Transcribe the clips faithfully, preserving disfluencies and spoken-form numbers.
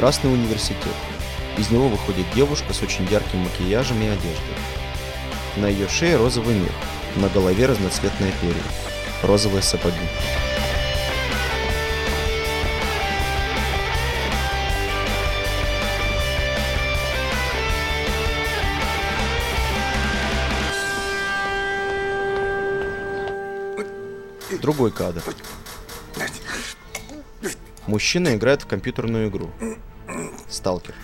Красный университет. Из него выходит девушка с очень ярким макияжем и одеждой. На ее шее розовый мех, на голове разноцветные перья, розовые сапоги. Другой кадр. Мужчина играет в компьютерную игру. Сталкер.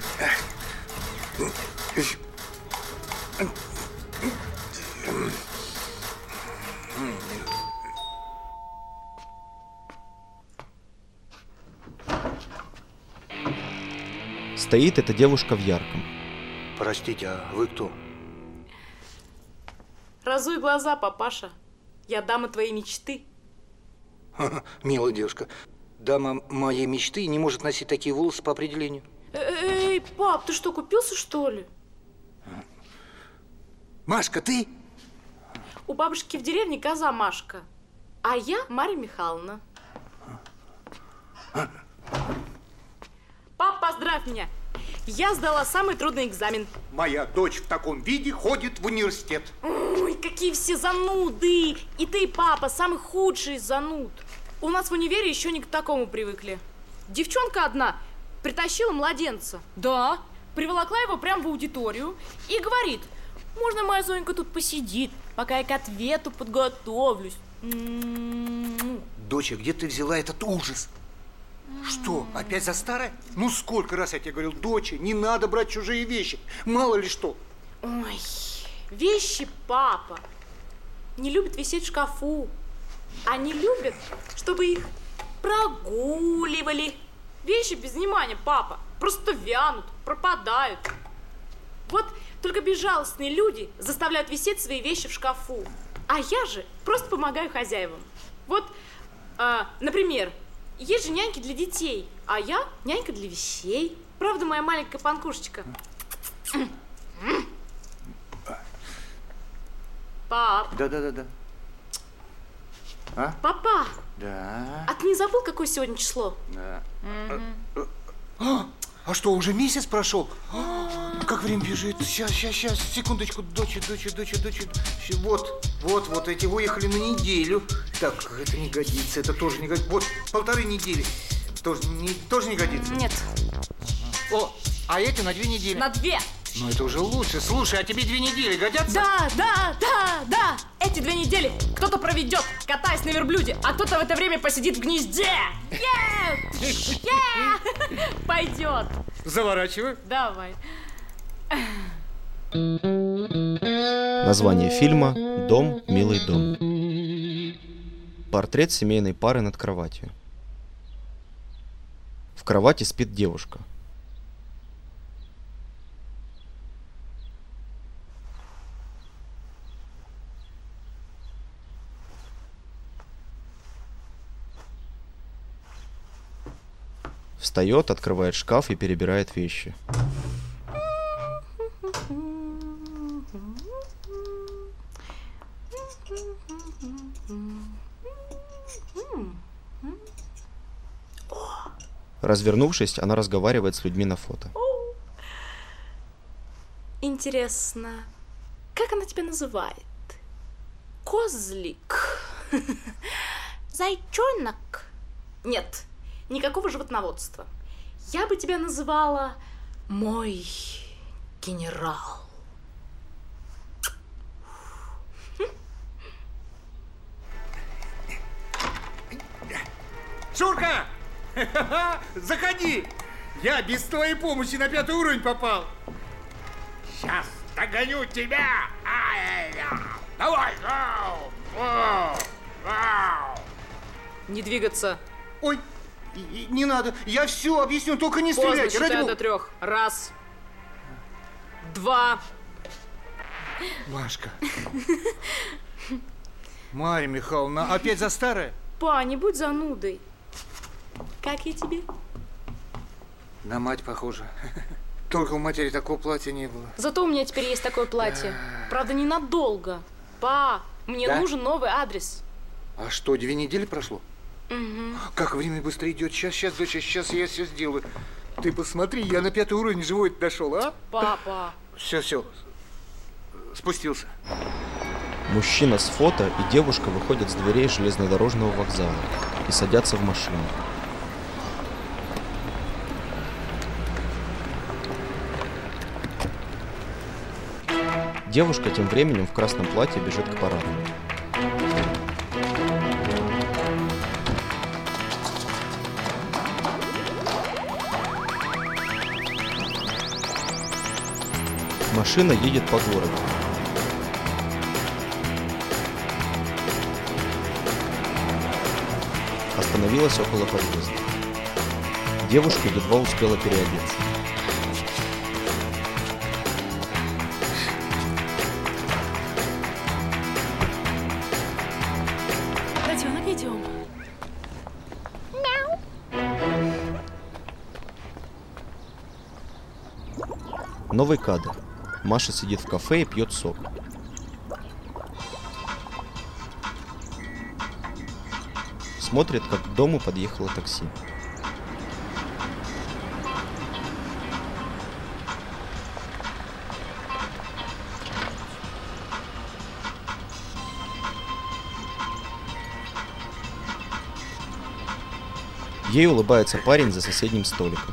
Стоит эта девушка в ярком. Простите, а вы кто? Разуй глаза, папаша. Я дама твоей мечты. Милая девушка. Дама моей мечты не может носить такие волосы по определению. Эй, пап, ты что, купился, что ли? Машка, ты? У бабушки в деревне коза Машка, а я Марья Михайловна. Пап, поздравь меня. Я сдала самый трудный экзамен. Моя дочь в таком виде ходит в университет. Ой, какие все зануды. И ты, папа, самый худший из зануд. У нас в универе еще не к такому привыкли. Девчонка одна притащила младенца. Да, приволокла его прямо в аудиторию и говорит: можно моя Зонька тут посидит, пока я к ответу подготовлюсь. М-м-м. Доча, где ты взяла этот ужас? Что, опять за старое? Ну сколько раз я тебе говорил, доча, не надо брать чужие вещи, мало ли что. Ой, вещи папа не любят висеть в шкафу. Они любят, чтобы их прогуливали. Вещи без внимания, папа, просто вянут, пропадают. Вот только безжалостные люди заставляют висеть свои вещи в шкафу. А я же просто помогаю хозяевам. Вот, э, например, есть же няньки для детей, а я нянька для вещей. Правда, моя маленькая панкушечка? Пап. Да-да-да-да. А? Папа. Да. А ты не забыл, какое сегодня число? Да. Угу. А, а что, уже месяц прошел? А, как время бежит. Сейчас, сейчас, сейчас, секундочку. Доча, доча, доча, доча. Вот, вот, вот эти выехали на неделю. Так, это не годится, это тоже не годится. Вот, полторы недели. Тоже не, тоже не годится? Нет. О, а эти на две недели. На две. Ну, это уже лучше. Слушай, а тебе две недели годятся? Да, да, да, да. Эти две недели кто-то проведет, катаясь на верблюде, а кто-то в это время посидит в гнезде. Пойдет. Заворачивай. Давай. Название фильма «Дом, милый дом». Портрет семейной пары над кроватью. В кровати спит девушка. Встает, открывает шкаф и перебирает вещи. Развернувшись, она разговаривает с людьми на фото. Интересно, как она тебя называет? Козлик? Зайчонок? Нет, никакого животноводства. Я бы тебя называла мой генерал. Шурка! Заходи! Я без твоей помощи на пятый уровень попал. Сейчас догоню тебя! Давай! Не двигаться. Ой, не надо, я все объясню, только не стреляйте. Поздно, считаю до трех. Раз, два. Машка. Марья Михайловна, опять за старое? Па, не будь занудой. Как я тебе? На мать похоже. Только у матери такого платья не было. Зато у меня теперь есть такое платье. Правда, ненадолго. Па, мне да? нужен новый адрес. А что, две недели прошло? Угу. Как время быстро идет. Сейчас, сейчас, доча, сейчас я все сделаю. Ты посмотри, я на пятый уровень живой дошел, а? Папа. Все, все. Спустился. Мужчина с фото и девушка выходят с дверей железнодорожного вокзала и садятся в машину. Девушка тем временем в красном платье бежит к парадному. Машина едет по городу. Остановилась около подъезда. Девушка едва успела переодеться. Котенок, идем. Новый кадр. Маша сидит в кафе и пьет сок. Смотрит, как к дому подъехало такси. Ей улыбается парень за соседним столиком.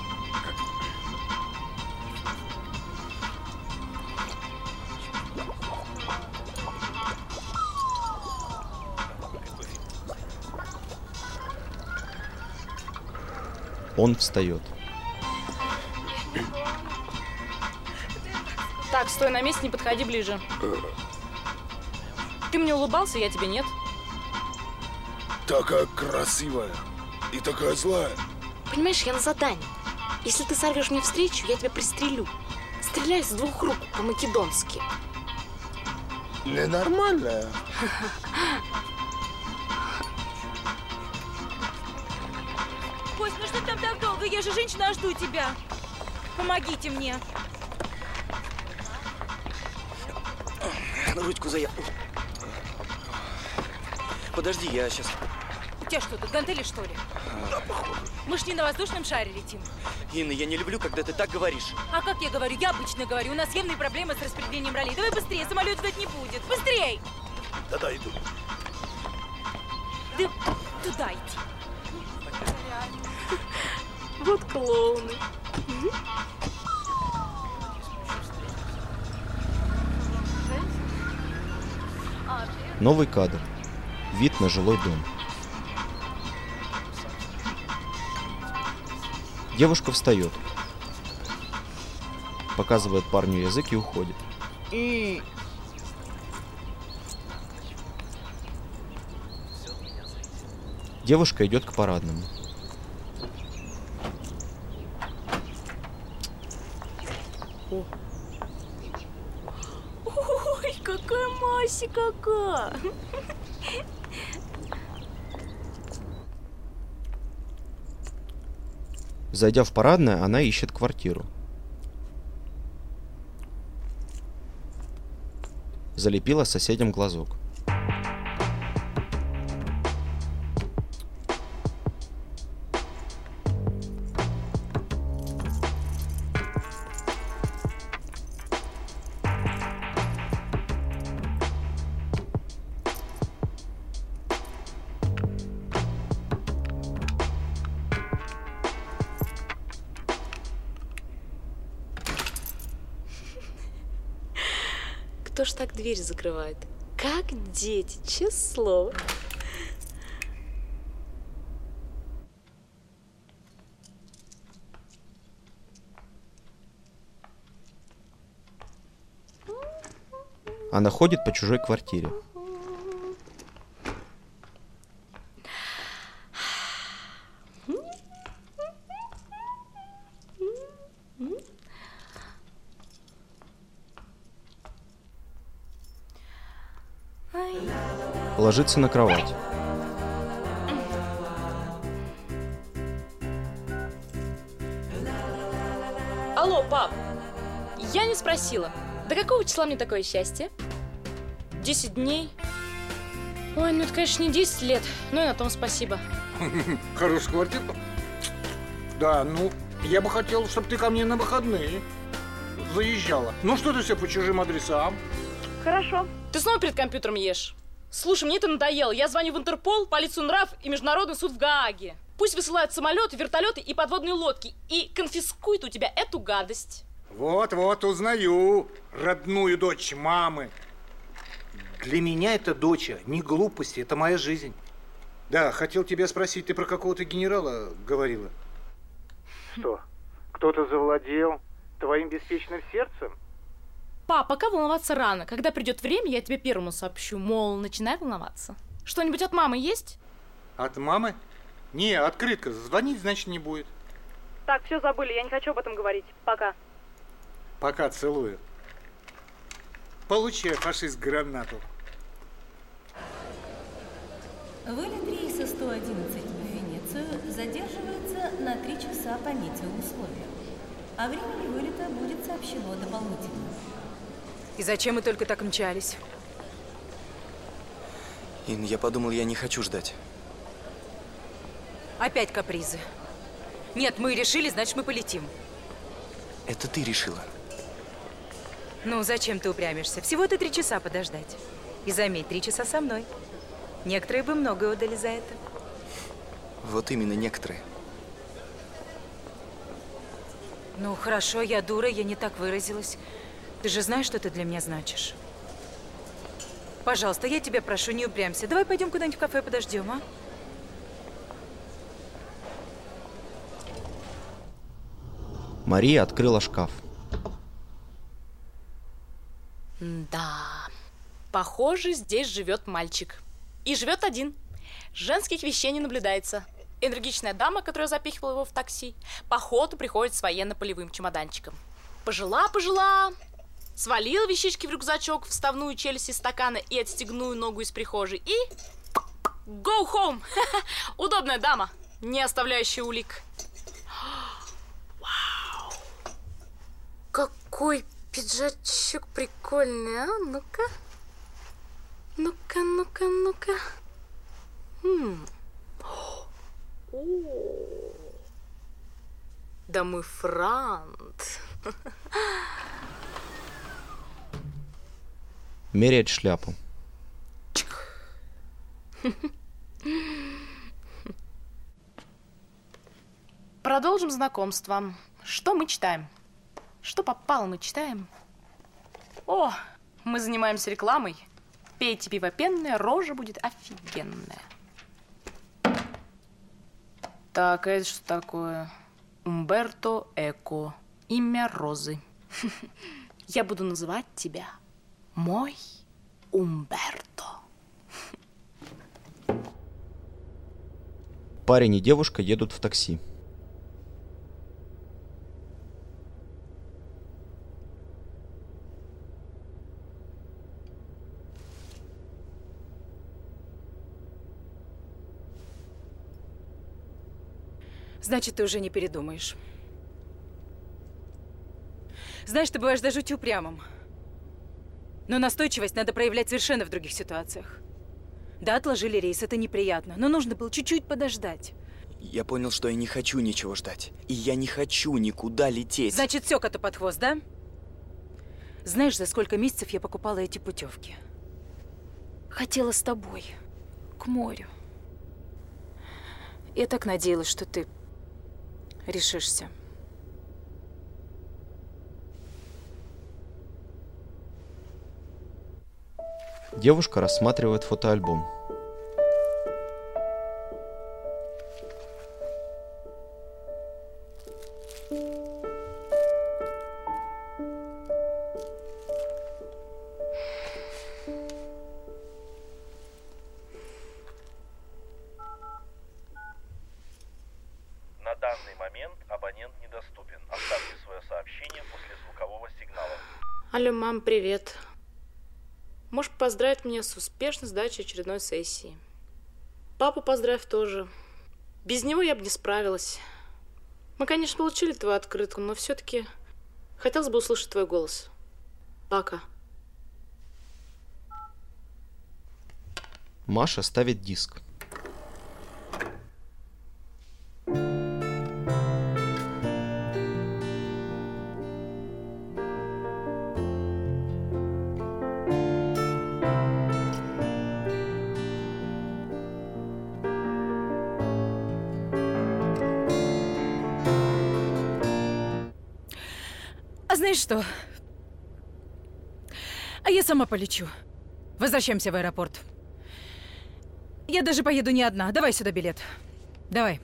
Он встает. Так, стой на месте, не подходи ближе. Ты мне улыбался, я тебе нет. Такая красивая и такая злая. Понимаешь, я на задании. Если ты сорвешь мне встречу, я тебя пристрелю. Стреляй с двух рук по-македонски. Ненормальная. Кость, ну что там так долго? Я же женщина, а жду тебя. Помогите мне. Ручку зая... Подожди, я сейчас... У тебя что, тут гантели, что ли? Да, походу. Мы ж не на воздушном шаре летим. Инна, я не люблю, когда ты так говоришь. А как я говорю? Я обычно говорю. У нас явные проблемы с распределением ролей. Давай быстрее, самолет ждать не будет. Быстрей! Да-да, иду. Ты туда иди. Вот клоуны. Новый кадр. Вид на жилой дом. Девушка встает. Показывает парню язык и уходит. Девушка идет к парадному. Ой, какая Мася какая! Зайдя в парадное, она ищет квартиру. Залепила соседям глазок. Кто ж так дверь закрывает? Как дети, честное слово. Она ходит по чужой квартире. Ложится на кровать. Алло, пап, я не спросила, до какого числа мне такое счастье? Десять дней? Ой, ну это, конечно, не десять лет, но и на том спасибо. Хорошая квартира. Да, ну, Я бы хотел, чтобы ты ко мне на выходные заезжала. Ну что ты все по чужим адресам? Хорошо. Ты снова перед компьютером ешь? Слушай, мне это надоело. Я звоню в Интерпол, полицию нрав и Международный суд в Гааге. Пусть высылают самолеты, вертолеты и подводные лодки и конфискуют у тебя эту гадость. Вот-вот, узнаю родную дочь мамы. Для меня это доча, не глупости, это моя жизнь. Да, хотел тебя спросить, ты про какого-то генерала говорила? Что, кто-то завладел твоим беспечным сердцем? Пап, пока волноваться рано. Когда придет время, я тебе первому сообщу. Мол, начинай волноваться. Что-нибудь от мамы есть? От мамы? Не, открытка. Звонить, значит, не будет. Так, все забыли. Я не хочу об этом говорить. Пока. Пока, целую. Получай, фашист, гранату. Вылет рейса сто одиннадцать в Венецию задерживается на три часа по метеоусловиям. О времени вылета будет сообщено дополнительно. И зачем мы только так мчались? Ин, я подумал, я не хочу ждать. Опять капризы. Нет, мы решили, значит, мы полетим. Это ты решила. Ну, зачем ты упрямишься? Всего-то три часа подождать. И заметь, три часа со мной. Некоторые бы многое отдали за это. Вот именно некоторые. Ну, хорошо, я дура, я не так выразилась. Ты же знаешь, что ты для меня значишь. Пожалуйста, я тебя прошу, не упрямься. Давай пойдем куда-нибудь в кафе, подождем, а? Мария открыла шкаф. Да, похоже, здесь живет мальчик. И живет один. Женских вещей не наблюдается. Энергичная дама, которая запихивала его в такси, по ходу приходит с военно-полевым чемоданчиком. Пожила-пожила, свалила вещички в рюкзачок, вставную челюсть из стакана и отстегную ногу из прихожей. И go home! Удобная дама, не оставляющая улик. Вау! Какой пиджачок прикольный, а? Ну-ка. Ну-ка, ну-ка, ну-ка. М. О, да мы франт. Меряет шляпу. Продолжим знакомство. Что мы читаем? Что попало, мы читаем? О, мы занимаемся рекламой. Пейте пиво пенное, рожа будет офигенная. Так, а это что такое? Умберто Эко. Имя Розы. Я буду называть тебя мой Умберто. Парень и девушка едут в такси. Значит, ты уже не передумаешь. Знаешь, ты бываешь до жути упрямым. Но настойчивость надо проявлять совершенно в других ситуациях. Да, отложили рейс, это неприятно, но нужно было чуть-чуть подождать. Я понял, что я не хочу ничего ждать. И я не хочу никуда лететь. Значит, все коту под хвост, да? Знаешь, за сколько месяцев я покупала эти путевки? Хотела с тобой, к морю. Я так надеялась, что ты решишься. Девушка рассматривает фотоальбом. На данный момент абонент недоступен. Оставьте свое сообщение после звукового сигнала. Алло, мам, привет. Можешь поздравить меня с успешной сдачей очередной сессии. Папу поздравь тоже. Без него я бы не справилась. Мы, конечно, получили твою открытку, но все-таки хотелось бы услышать твой голос. Пока. Маша ставит диск. знаешь что? А я сама полечу. Возвращаемся в аэропорт. Я даже поеду не одна. Давай сюда билет. Давай.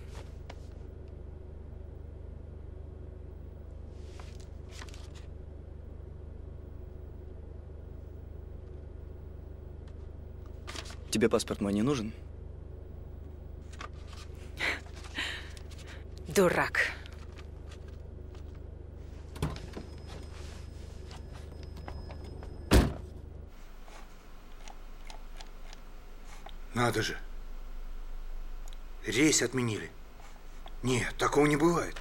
Тебе паспорт мой не нужен? Дурак. Надо же. Рейс отменили. Нет, такого не бывает.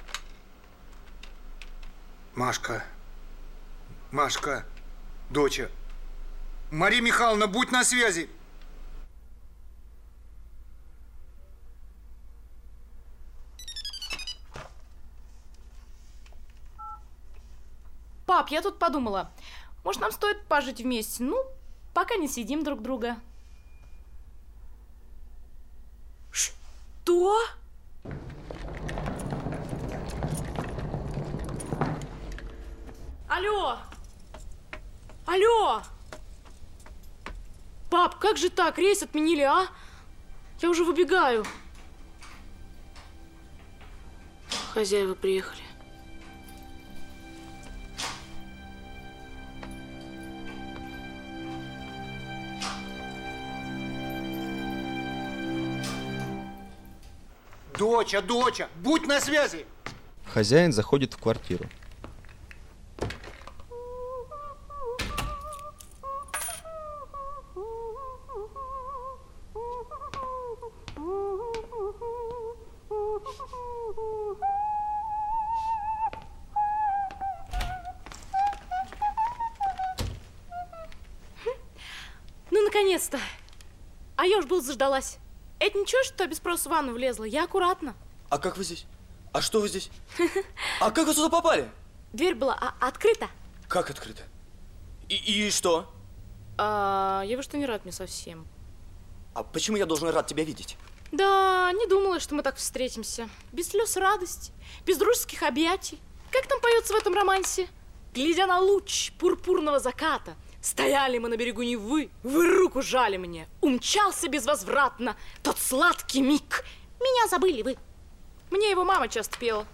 Машка. Машка. Доча. Мария Михайловна, будь на связи. Пап, я тут подумала, может, нам стоит пожить вместе? Ну, пока не съедим друг друга. Что? Алло! Алло! Пап, как же так? Рейс отменили, а? Я уже выбегаю. Хозяева приехали. Доча, доча, будь на связи! Хозяин заходит в квартиру. Ну, наконец-то! А я уж был заждалась. Это ничего, что без спроса в ванну влезла? Я аккуратно. А как вы здесь? А что вы здесь? А как вы сюда попали? Дверь была а открыта. Как открыто? И, и что? А, я что не рад мне совсем. А почему я должен рад тебя видеть? Да, не думала, что мы так встретимся. Без слез радости, без дружеских объятий. Как там поется в этом романсе? Глядя на луч пурпурного заката, стояли мы на берегу Невы, вы руку жали мне. Умчался безвозвратно тот сладкий миг. Меня забыли вы. Мне его мама часто пела.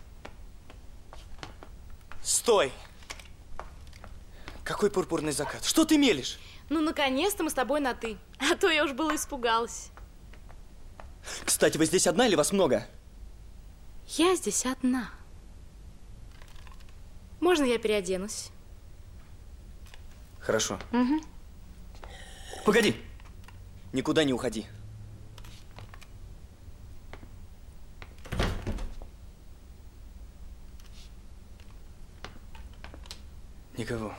Стой! Какой пурпурный закат? Что ты мелешь? Ну, наконец-то мы с тобой на «ты». А то я уж было испугалась. Кстати, вы здесь одна или вас много? Я здесь одна. Можно я переоденусь? Хорошо. Угу. Погоди! Никуда не уходи. Никого.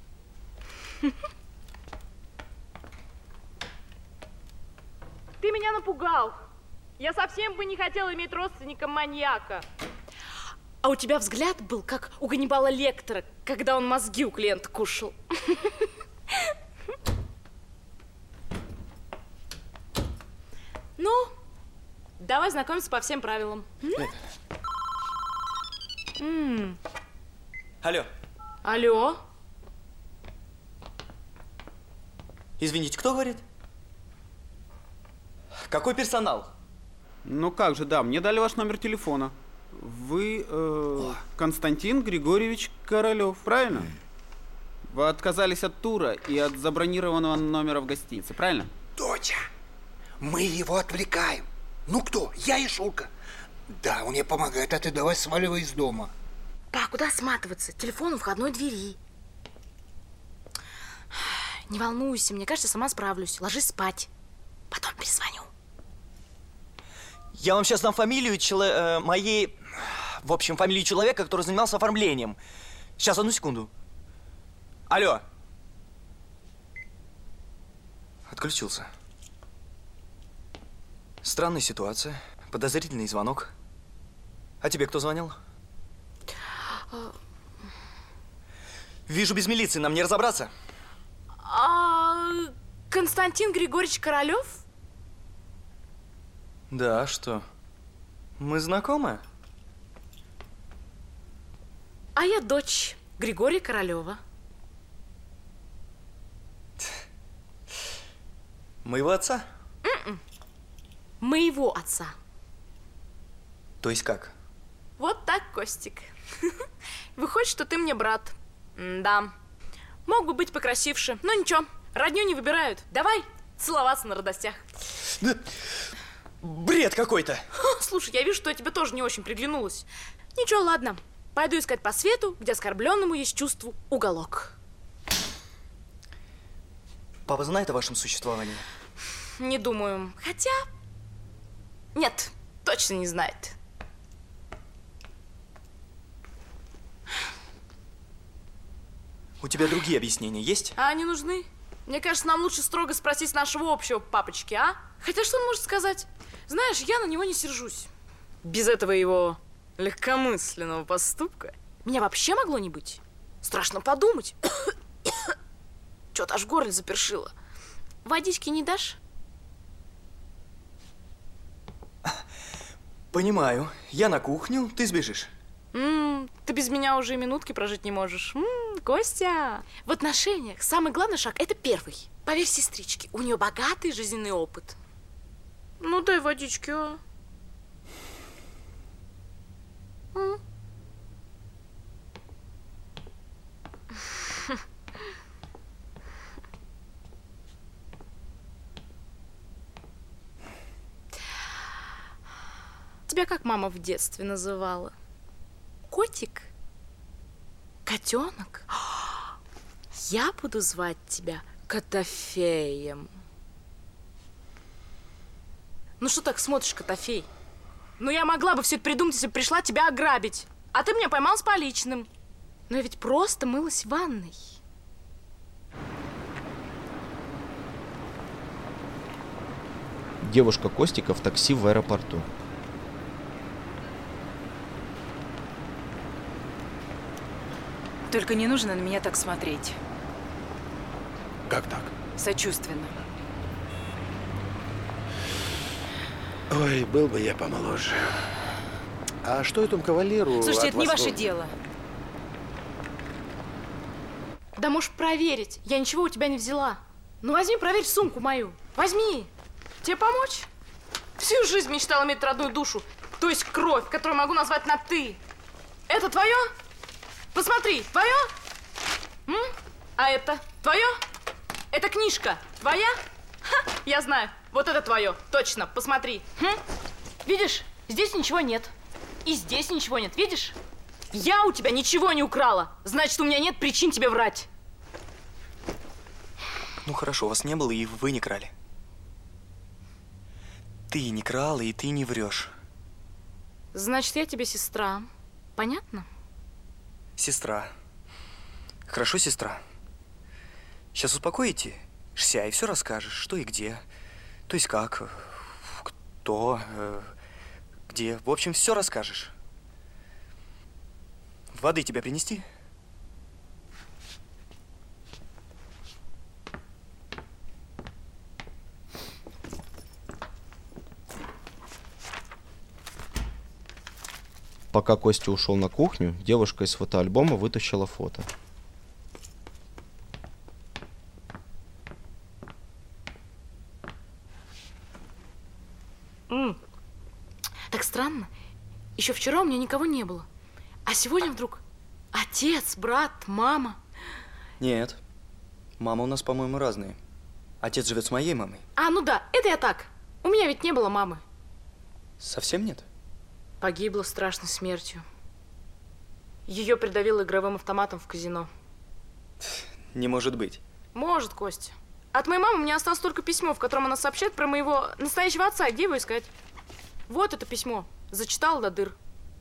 Ты меня напугал. Я совсем бы не хотела иметь родственника маньяка. А у тебя взгляд был, как у Ганнибала Лектора, когда он мозги у клиента кушал. Ну, давай знакомиться по всем правилам. М? Алло. Алло. Извините, кто говорит? Какой персонал? Ну как же, да, мне дали ваш номер телефона. Вы э, Константин Григорьевич Королёв, правильно? Вы отказались от тура и от забронированного номера в гостинице, правильно? Доча, мы его отвлекаем. Ну кто? Я и Шурка. Да, он мне помогает, а ты давай сваливай из дома. Па, куда сматываться? Телефон у входной двери. Не волнуйся, мне кажется, сама справлюсь. Ложись спать. Потом перезвоню. Я вам сейчас дам фамилию чело э, моей... В общем, фамилию человека, который занимался оформлением. Сейчас, одну секунду. Алло. Отключился. Странная ситуация. Подозрительный звонок. А тебе кто звонил? Вижу, без милиции нам не разобраться. А, Константин Григорьевич Королёв? Да, что? Мы знакомы? А я дочь Григория Королева. Моего отца? М-м. Моего отца. То есть как? Вот так, Костик. Выходит, что ты мне брат. Да. Мог бы быть покрасивше, но ничего, родню не выбирают. Давай целоваться на радостях. Да. Бред какой-то. Слушай, я вижу, что я тебе тоже не очень приглянулась. Ничего, ладно. Пойду искать по свету, где оскорбленному есть чувству уголок. Папа знает о вашем существовании? Не думаю. Хотя... Нет, точно не знает. У тебя другие объяснения есть? А они нужны? Мне кажется, нам лучше строго спросить нашего общего папочки, а? Хотя что он может сказать? Знаешь, я на него не сержусь. Без этого его легкомысленного поступка меня вообще могло не быть. Страшно подумать. Чё-то аж в горле запершило. Водички не дашь? Понимаю. Я на кухню, ты сбежишь. М-м, ты без меня уже и минутки прожить не можешь. М-м, Костя, в отношениях самый главный шаг – это первый. Поверь сестричке, у нее богатый жизненный опыт. Ну, дай водички, а. М? Тебя как мама в детстве называла? Котик? Котенок? Я буду звать тебя Котофеем. Ну что так смотришь, Котофей? Ну я могла бы все это придумать, если бы пришла тебя ограбить. А ты меня поймал с поличным. Но я ведь просто мылась в ванной. Девушка Костика в такси в аэропорту. Только не нужно на меня так смотреть. Как так? Сочувственно. Ой, был бы я помоложе. А что этому кавалеру? Слушайте, от это не вас ваше нужно? дело. Да можешь проверить. Я ничего у тебя не взяла. Ну возьми, проверь сумку мою. Возьми. Тебе помочь? Всю жизнь мечтала иметь родную душу. То есть кровь, которую могу назвать на «ты». Это твое? Посмотри, твое? М? А это твое? Это книжка твоя? Ха, я знаю. Вот это твое. Точно. Посмотри. М? Видишь? Здесь ничего нет. И здесь ничего нет. Видишь? Я у тебя ничего не украла. Значит, у меня нет причин тебе врать. Ну хорошо, вас не было, и вы не крали. Ты не крала, и ты не врешь. Значит, я тебе сестра. Понятно? Сестра. Хорошо, сестра. Сейчас успокоите, и все расскажешь, что и где. То есть как, кто, где. В общем, все расскажешь. Воды тебе принести? Пока Костя ушел на кухню, девушка из фотоальбома вытащила фото. М. Так странно. Еще вчера у меня никого не было. А сегодня вдруг отец, брат, мама. Нет. Мама у нас, по-моему, разные. Отец живет с моей мамой. А, ну да, это я так. У меня ведь не было мамы. Совсем нет? Погибла страшной смертью. Ее придавило игровым автоматом в казино. Не может быть. Может, Костя. От моей мамы мне осталось только письмо, в котором она сообщает про моего настоящего отца. Где его искать? Вот это письмо. Зачитала до дыр.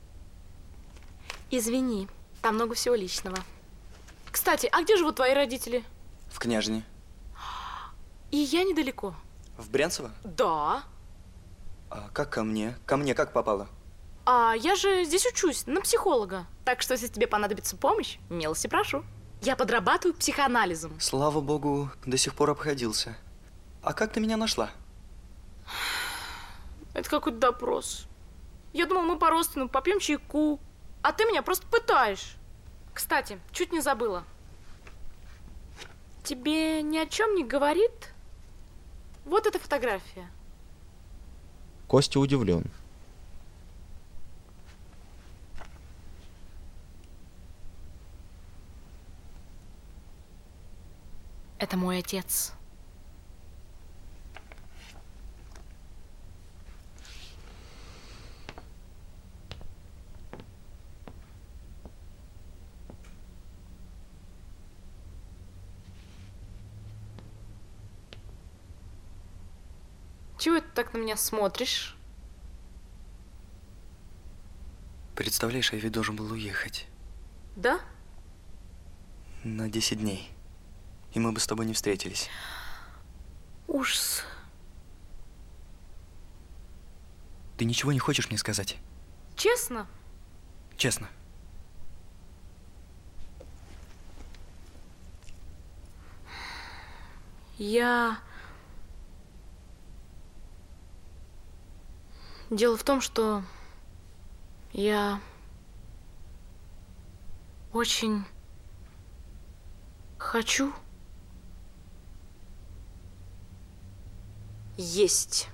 Извини, там много всего личного. Кстати, а где живут твои родители? В Княжине. И я недалеко. В Брянцево? Да. А как ко мне? Ко мне как попало? А я же здесь учусь, на психолога. Так что, если тебе понадобится помощь, милости прошу. Я подрабатываю психоанализом. Слава богу, до сих пор обходился. А как ты меня нашла? Это какой-то допрос. Я думал, мы по-родственному попьем чайку, а ты меня просто пытаешь. Кстати, чуть не забыла. Тебе ни о чем не говорит вот эта фотография? Костя удивлен. Это мой отец. Чего ты так на меня смотришь? Представляешь, я ведь должен был уехать. Да? На десять дней. И мы бы с тобой не встретились. Ужас. Ты ничего не хочешь мне сказать? Честно? Честно. Я... Дело в том, что я очень хочу есть.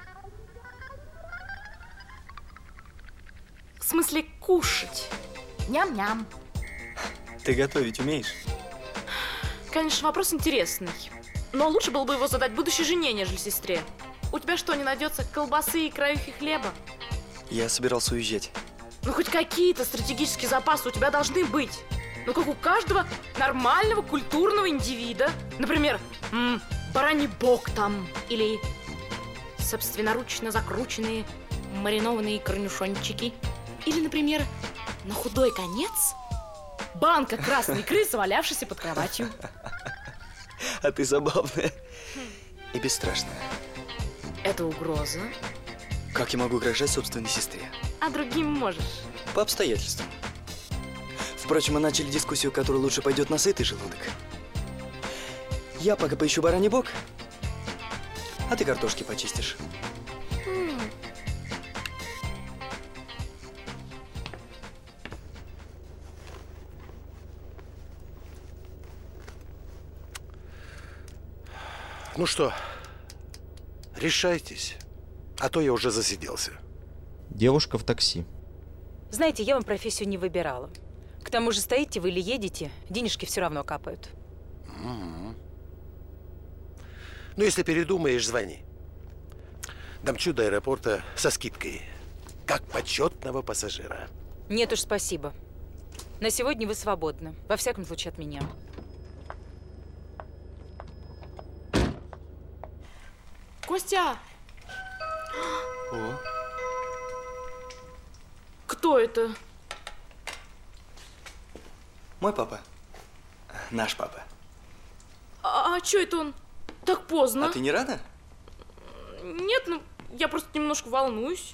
В смысле кушать. Ням-ням. Ты готовить умеешь? Конечно, вопрос интересный. Но лучше было бы его задать будущей жене, нежели сестре. У тебя что, не найдется колбасы и краюхи хлеба? Я собирался уезжать. Ну, хоть какие-то стратегические запасы у тебя должны быть. Ну, как у каждого нормального культурного индивида. Например, м- бараний бок там. Или собственноручно закрученные маринованные корнишончики. Или, например, на худой конец банка красной икры, завалявшейся под кроватью. А ты забавная и бесстрашная. Это угроза. Как я могу угрожать собственной сестре? А другим можешь. По обстоятельствам. Впрочем, мы начали дискуссию, которая лучше пойдет на сытый желудок. Я пока поищу бараний бок, а ты картошки почистишь. М. Ну что, решайтесь, а то я уже засиделся. Девушка в такси. Знаете, я вам профессию не выбирала. К тому же, стоите вы или едете, денежки все равно капают. Угу. Ну, если передумаешь, звони. Домчу до аэропорта со скидкой, как почетного пассажира. Нет уж, спасибо. На сегодня вы свободны. Во всяком случае, от меня. Костя! О. Кто это? Мой папа. Наш папа. А, а чё это он так поздно? А ты не рада? Нет, ну, я просто немножко волнуюсь.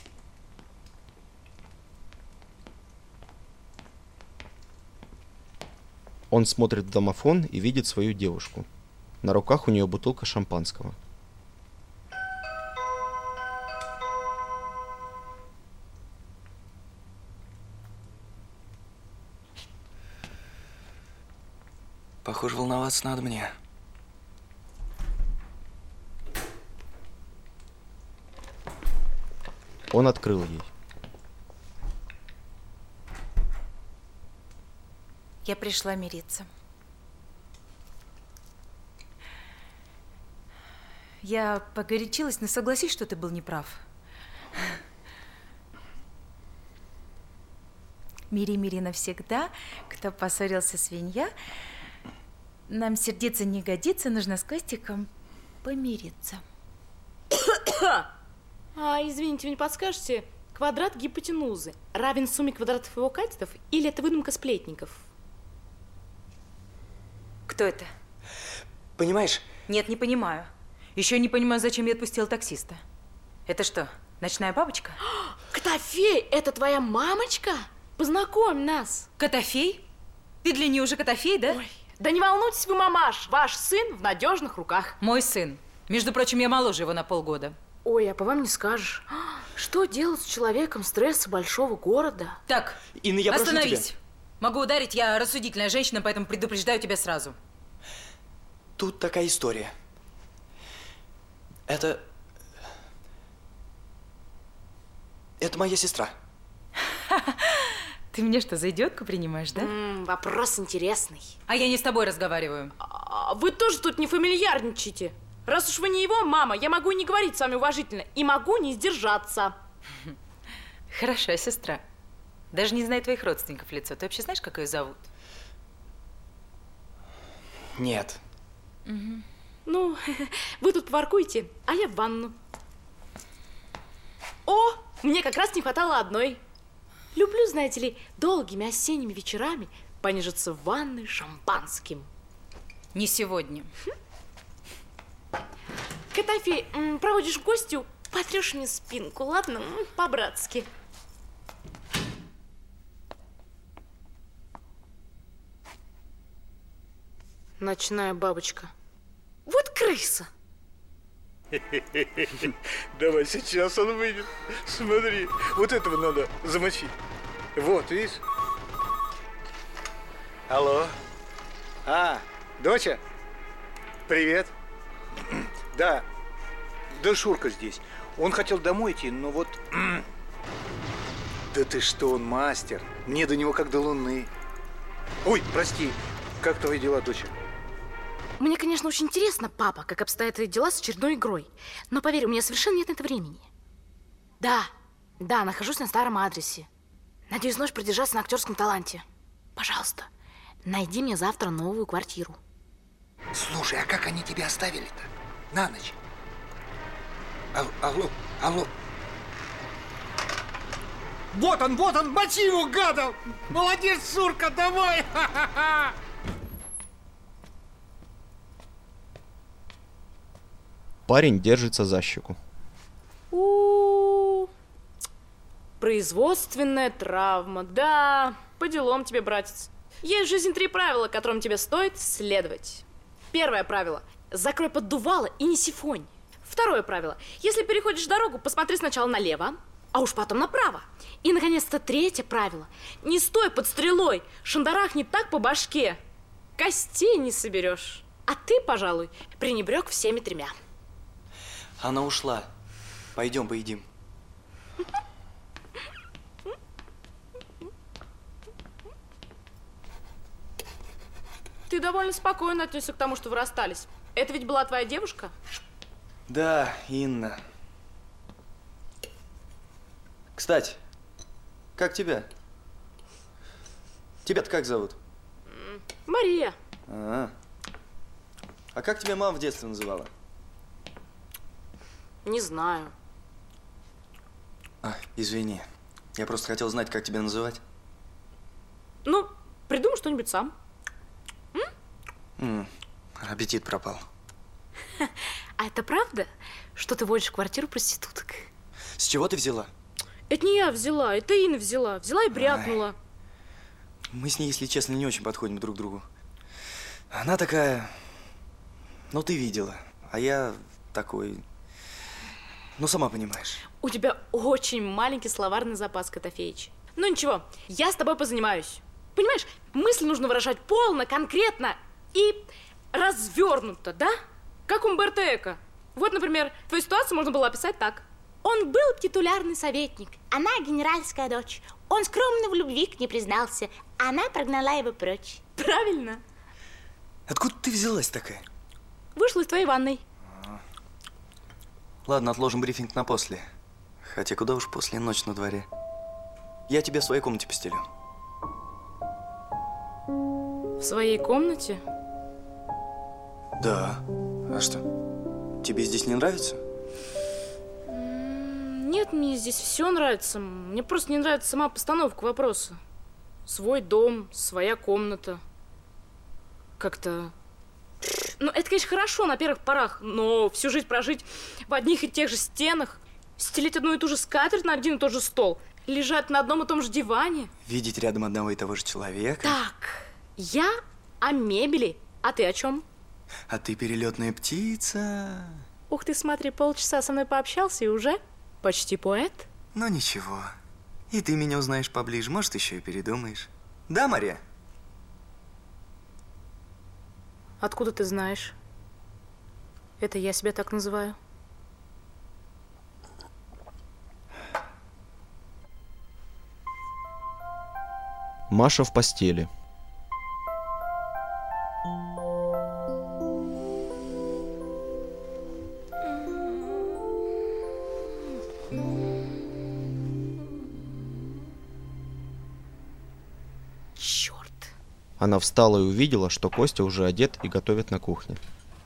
Он смотрит в домофон и видит свою девушку. На руках у нее бутылка шампанского. Похоже, волноваться надо мне. Он открыл ей. Я пришла мириться. Я погорячилась, но согласись, что ты был неправ. Мири, мири навсегда. Кто поссорился, свинья. Нам сердиться не годится, нужно с Костиком помириться. А, извините, вы не подскажете, квадрат гипотенузы равен сумме квадратов его катетов или это выдумка сплетников? Кто это? Понимаешь? Нет, не понимаю. Еще не понимаю, зачем я отпустила таксиста. Это что, ночная бабочка? Котофей, это твоя мамочка? Познакомь нас. Котофей? Ты для нее уже Котофей, да? Ой, да не волнуйтесь вы, мамаш, ваш сын в надежных руках. Мой сын. Между прочим, я моложе его на полгода. Ой, а по вам не скажешь. Что делать с человеком стресса большого города? Так, Инна, я прошу остановись. тебя. Могу ударить, я рассудительная женщина, поэтому предупреждаю тебя сразу. Тут такая история. Это... Это моя сестра. Ты мне что, за идиотку принимаешь, да? М-м, вопрос интересный. А я не с тобой разговариваю. А вы тоже тут не фамильярничайте. Раз уж вы не его мама, я могу и не говорить с вами уважительно. И могу не сдержаться. Хороша сестра. Даже не знаю твоих родственников в лицо. Ты вообще знаешь, как ее зовут? Нет. Угу. Ну, вы тут поваркуйте, а я в ванну. О, мне как раз не хватало одной. Люблю, знаете ли, долгими осенними вечерами понежиться в ванной шампанским. Не сегодня. Котофей, проводишь гостю, потрешь мне спинку, ладно? По-братски. Ночная бабочка. Вот крыса. Давай, сейчас он выйдет. Смотри, вот этого надо замочить. Вот, видишь? Алло. А, доча? Привет. Да, да Шурка здесь. Он хотел домой идти, но вот... Да ты что, он мастер. Мне до него как до луны. Ой, прости. Как твои дела, доча? Мне, конечно, очень интересно, папа, как обстоят твои дела с очередной игрой. Но поверь, у меня совершенно нет на это времени. Да, да, нахожусь на старом адресе. Надеюсь, ночь продержаться на актерском таланте. Пожалуйста, найди мне завтра новую квартиру. Слушай, а как они тебя оставили-то? На ночь? Алло, алло, алло. Вот он, вот он, мочи его, гадов! Молодец, Шурка, давай! Парень держится за щеку. У-у-у. Производственная травма. Да, по делам тебе, братец. Есть в жизни три правила, которым тебе стоит следовать. Первое правило. Закрой поддувало и не сифонь. Второе правило. Если переходишь дорогу, посмотри сначала налево, а уж потом направо. И, наконец-то, третье правило. Не стой под стрелой, шандарахнет так по башке. Костей не соберешь. А ты, пожалуй, пренебрег всеми тремя. Она ушла. Пойдем поедим. Ты довольно спокойно отнесся к тому, что вы расстались. Это ведь была твоя девушка? Да, Инна. Кстати, как тебя? Тебя-то как зовут? Мария. А, а как тебя мама в детстве называла? Не знаю. А, извини. Я просто хотел знать, как тебя называть. Ну, придумай что-нибудь сам. М-м, аппетит пропал. А это правда, что ты водишь в квартиру проституток? С чего ты взяла? Это не я взяла, это Инна взяла. Взяла и брякнула. Ай. Мы с ней, если честно, не очень подходим друг к другу. Она такая... Ну, ты видела. А я такой... Ну, сама понимаешь. У тебя очень маленький словарный запас, Котофеич. Ну, ничего, я с тобой позанимаюсь. Понимаешь, мысль нужно выражать полно, конкретно и развернуто, да? Как Умберто Эко. Вот, например, твою ситуацию можно было описать так. Он был титулярный советник, она генеральская дочь. Он скромно в любви к ней признался, она прогнала его прочь. Правильно? Откуда ты взялась такая? Вышла из твоей ванной. Ладно, отложим брифинг на после. Хотя куда уж после, ночь на дворе. Я тебе в своей комнате постелю. В своей комнате? Да. А что? Тебе здесь не нравится? Нет, мне здесь все нравится. Мне просто не нравится сама постановка вопроса. Свой дом, своя комната. Как-то... Ну, это, конечно, хорошо на первых порах, но всю жизнь прожить в одних и тех же стенах, стелить одну и ту же скатерть на один и тот же стол, лежать на одном и том же диване. Видеть рядом одного и того же человека. Так, я о мебели, а ты о чем? А ты перелетная птица. Ух ты, смотри, полчаса со мной пообщался и уже почти поэт. Ну ничего, и ты меня узнаешь поближе, может, еще и передумаешь. Да, Мария? Откуда ты знаешь? Это я себя так называю. Маша в постели. Черт. Она встала и увидела, что Костя уже одет и готовит на кухне.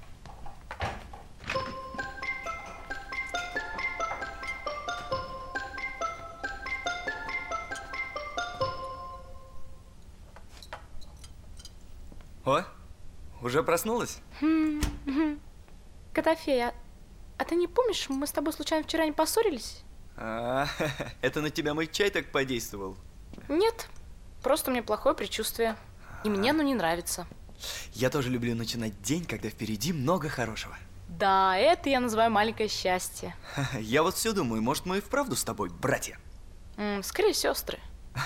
О, уже проснулась? Котофей, а, а ты не помнишь, мы с тобой случайно вчера не поссорились? А, это на тебя мой чай так подействовал? Нет, просто у меня плохое предчувствие. И мне оно не нравится. Я тоже люблю начинать день, когда впереди много хорошего. Да, это я называю маленькое счастье. Я вот все думаю, может, мы и вправду с тобой братья? М, скорее сестры.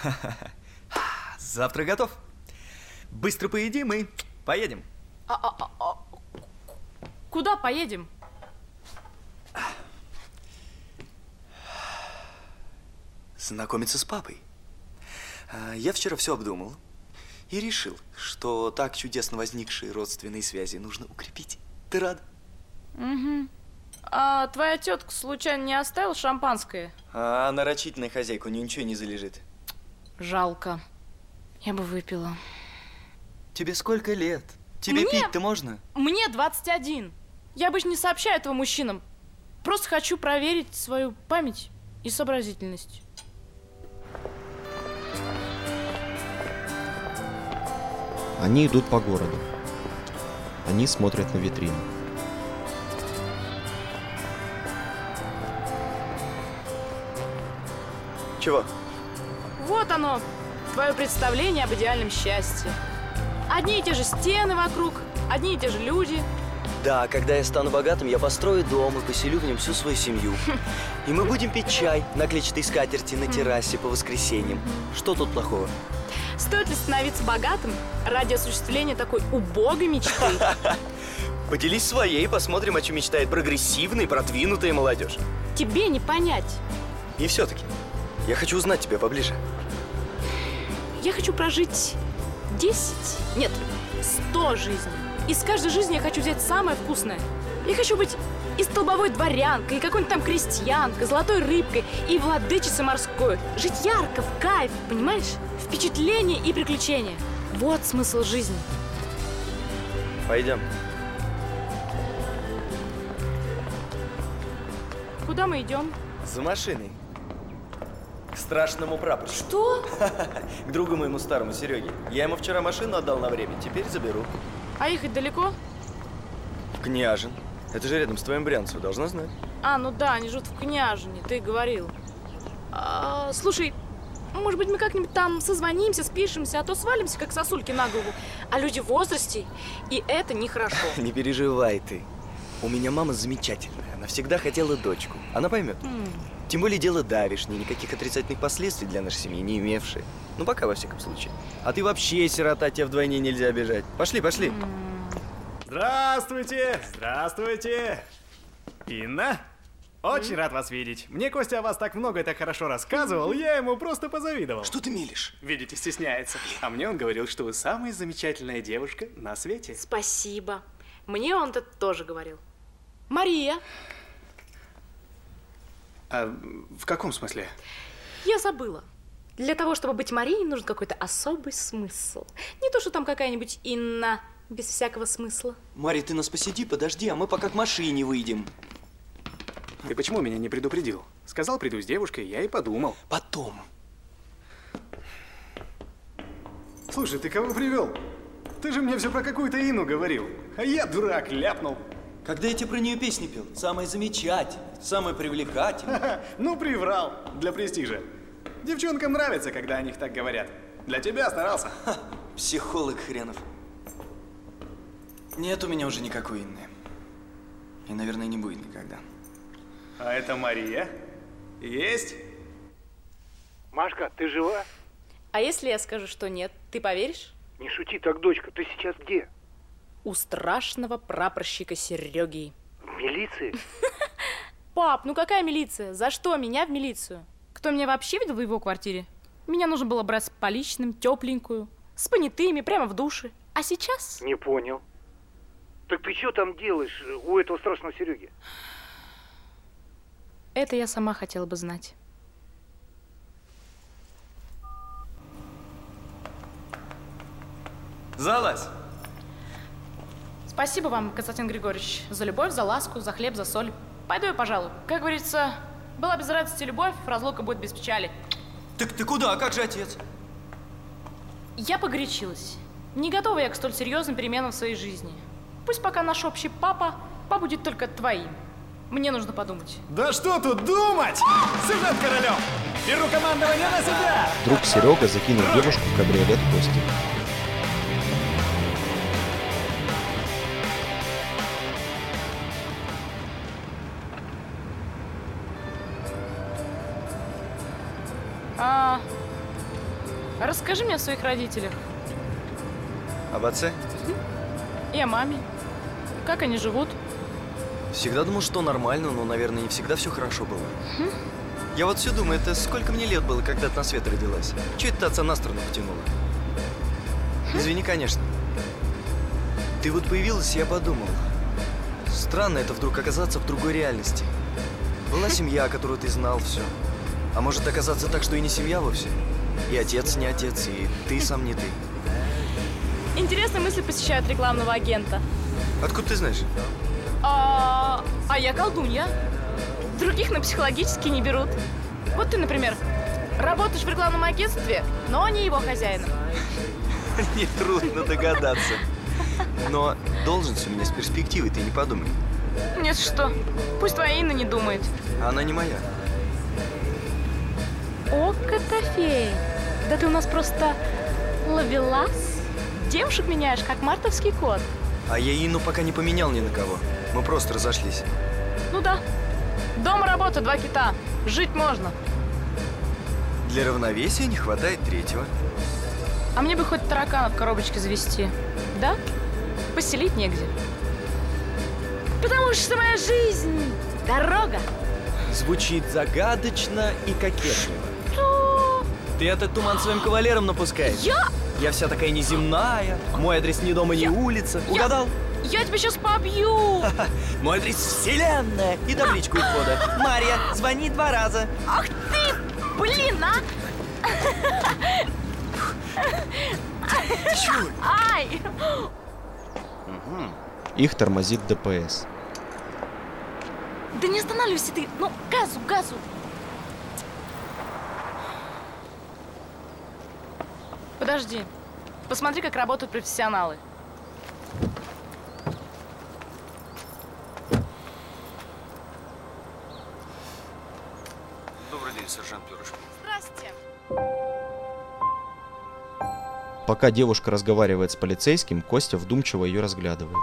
Завтра готов. Быстро поедим и поедем. А, а, а, а, куда поедем? Знакомиться с папой. Я вчера все обдумал и решил, что так чудесно возникшие родственные связи нужно укрепить. Ты рад? Угу. А твоя тетка случайно не оставила шампанское? А на рачительную хозяйку ничего не залежит. Жалко. Я бы выпила. Тебе сколько лет? Тебе Мне... пить-то можно? Мне двадцать один. Я обычно не сообщаю этого мужчинам. Просто хочу проверить свою память и сообразительность. Они идут по городу. Они смотрят на витрину. Чего? Вот оно, твое представление об идеальном счастье. Одни и те же стены вокруг, одни и те же люди. Да, когда я стану богатым, я построю дом и поселю в нем всю свою семью. И мы будем пить чай на клетчатой скатерти на террасе по воскресеньям. Что тут плохого? Стоит ли становиться богатым ради осуществления такой убогой мечты? Поделись своей, посмотрим, о чем мечтает прогрессивная и продвинутая молодежь. Тебе не понять. И все-таки, я хочу узнать тебя поближе. Я хочу прожить десять, нет, сто жизней. Из каждой жизни я хочу взять самое вкусное. Я хочу быть и столбовой дворянкой, и какой-нибудь там крестьянкой, золотой рыбкой, и владычицей морской. Жить ярко, в кайф, понимаешь? Впечатления и приключения. Вот смысл жизни. Пойдем. Куда мы идем? За машиной. К страшному прапорщику. Что? К другу моему старому Сереге. Я ему вчера машину отдал на время, теперь заберу. А ехать далеко? В Княжин. Это же рядом с твоим Брянцево, должна знать. А, ну да, они живут в Княжине, ты говорил. А, слушай, может быть, мы как-нибудь там созвонимся, спишемся, а то свалимся, как сосульки на голову. А люди в возрасте, и это нехорошо. Не переживай ты. У меня мама замечательная. Она всегда хотела дочку. Она поймет. Mm. Тем более дело давишнее, никаких отрицательных последствий для нашей семьи не имевшие. Ну, пока, во всяком случае. А ты вообще сирота, тебя вдвойне нельзя обижать. Пошли, пошли. Mm. Здравствуйте! Здравствуйте! Инна? Очень mm. рад вас видеть. Мне Костя о вас так много и так хорошо рассказывал, я ему просто позавидовал. Что ты мелешь? Видите, стесняется. А мне он говорил, что вы самая замечательная девушка на свете. Спасибо. Мне он это тоже говорил. Мария. А в каком смысле? Я забыла. Для того, чтобы быть Марией, нужен какой-то особый смысл. Не то, что там какая-нибудь Инна без всякого смысла. Мария, ты нас посиди, подожди, а мы пока к машине выйдем. Ты почему меня не предупредил? Сказал, приду с девушкой, я и подумал. Потом. Слушай, ты кого привел? Ты же мне все про какую-то Инну говорил. А я, дурак, ляпнул. Когда я тебе про нее песни пел? Самая замечательная, самая привлекательная. Ну, приврал. Для престижа. Девчонкам нравится, когда о них так говорят. Для тебя старался. Ха, психолог хренов. Нет у меня уже никакой Инны. И, наверное, не будет никогда. А это Мария? Есть? Машка, ты жива? А если я скажу, что нет, ты поверишь? Не шути так, дочка, ты сейчас где? У страшного прапорщика Сереги. В милиции? Пап, ну какая милиция? За что меня в милицию? Кто меня вообще видел в его квартире? Меня нужно было брать с поличным, тепленькую, с понятыми, прямо в душе. А сейчас? Не понял. Так ты что там делаешь у этого страшного Сереги? Это я сама хотела бы знать. Залазь! Спасибо вам, Константин Григорьевич, за любовь, за ласку, за хлеб, за соль. Пойду я, пожалуй. Как говорится, была без радости любовь, разлука будет без печали. Так ты куда? Как же отец? Я погорячилась. Не готова я к столь серьезным переменам в своей жизни. Пусть пока наш общий папа побудет только твоим. Мне нужно подумать. Да что тут думать? Сержант Королёв, беру командование на себя! Друг Серега закинул девушку в кабриолет Кости. А, расскажи мне о своих родителях. Об отце? И о маме. Как они живут? Всегда думал, что нормально, но, наверное, не всегда все хорошо было. Хм? Я вот все думаю, это сколько мне лет было, когда ты на свет родилась? Чего это отца на сторону потянула? Хм? Извини, конечно. Ты вот появилась, и я подумал. Странно это вдруг оказаться в другой реальности. Была семья, которую ты знал, все. А может оказаться так, что и не семья вовсе? И отец не отец, и ты сам не ты. Интересные мысли посещают рекламного агента. Откуда ты знаешь? А, а я колдунья. Других на психологически не берут. Вот ты, например, работаешь в рекламном агентстве, но не его хозяином. Нетрудно догадаться. Но должность у меня с перспективой, ты не подумай. Нет, что? Пусть твоя Инна не думает. Она не моя. О, Котофей! Да ты у нас просто ловелас. Девушек меняешь, как мартовский кот. А я Инну пока не поменял ни на кого. Мы просто разошлись. Ну да. Дома работа, два кита. Жить можно. Для равновесия не хватает третьего. А мне бы хоть таракана в коробочке завести. Да? Поселить негде. Потому что моя жизнь – дорога. Звучит загадочно и кокетливо. Что? Ты этот туман своим кавалерам напускаешь? Я? Я вся такая неземная. Мой адрес не дом и не улица. Угадал? Я, я тебя сейчас побью. Мой адрес вселенная и табличку у входа. Марья, звони два раза. Ах ты, блин, а! Ты чего? Ай! Их тормозит ДПС. Да не останавливайся ты! Ну, газу, газу! Подожди. Посмотри, как работают профессионалы. Добрый день, сержант Перышко. Здрасте. Пока девушка разговаривает с полицейским, Костя вдумчиво ее разглядывает.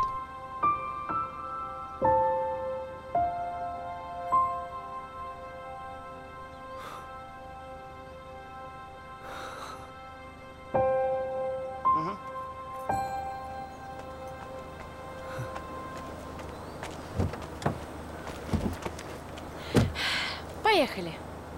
Поехали.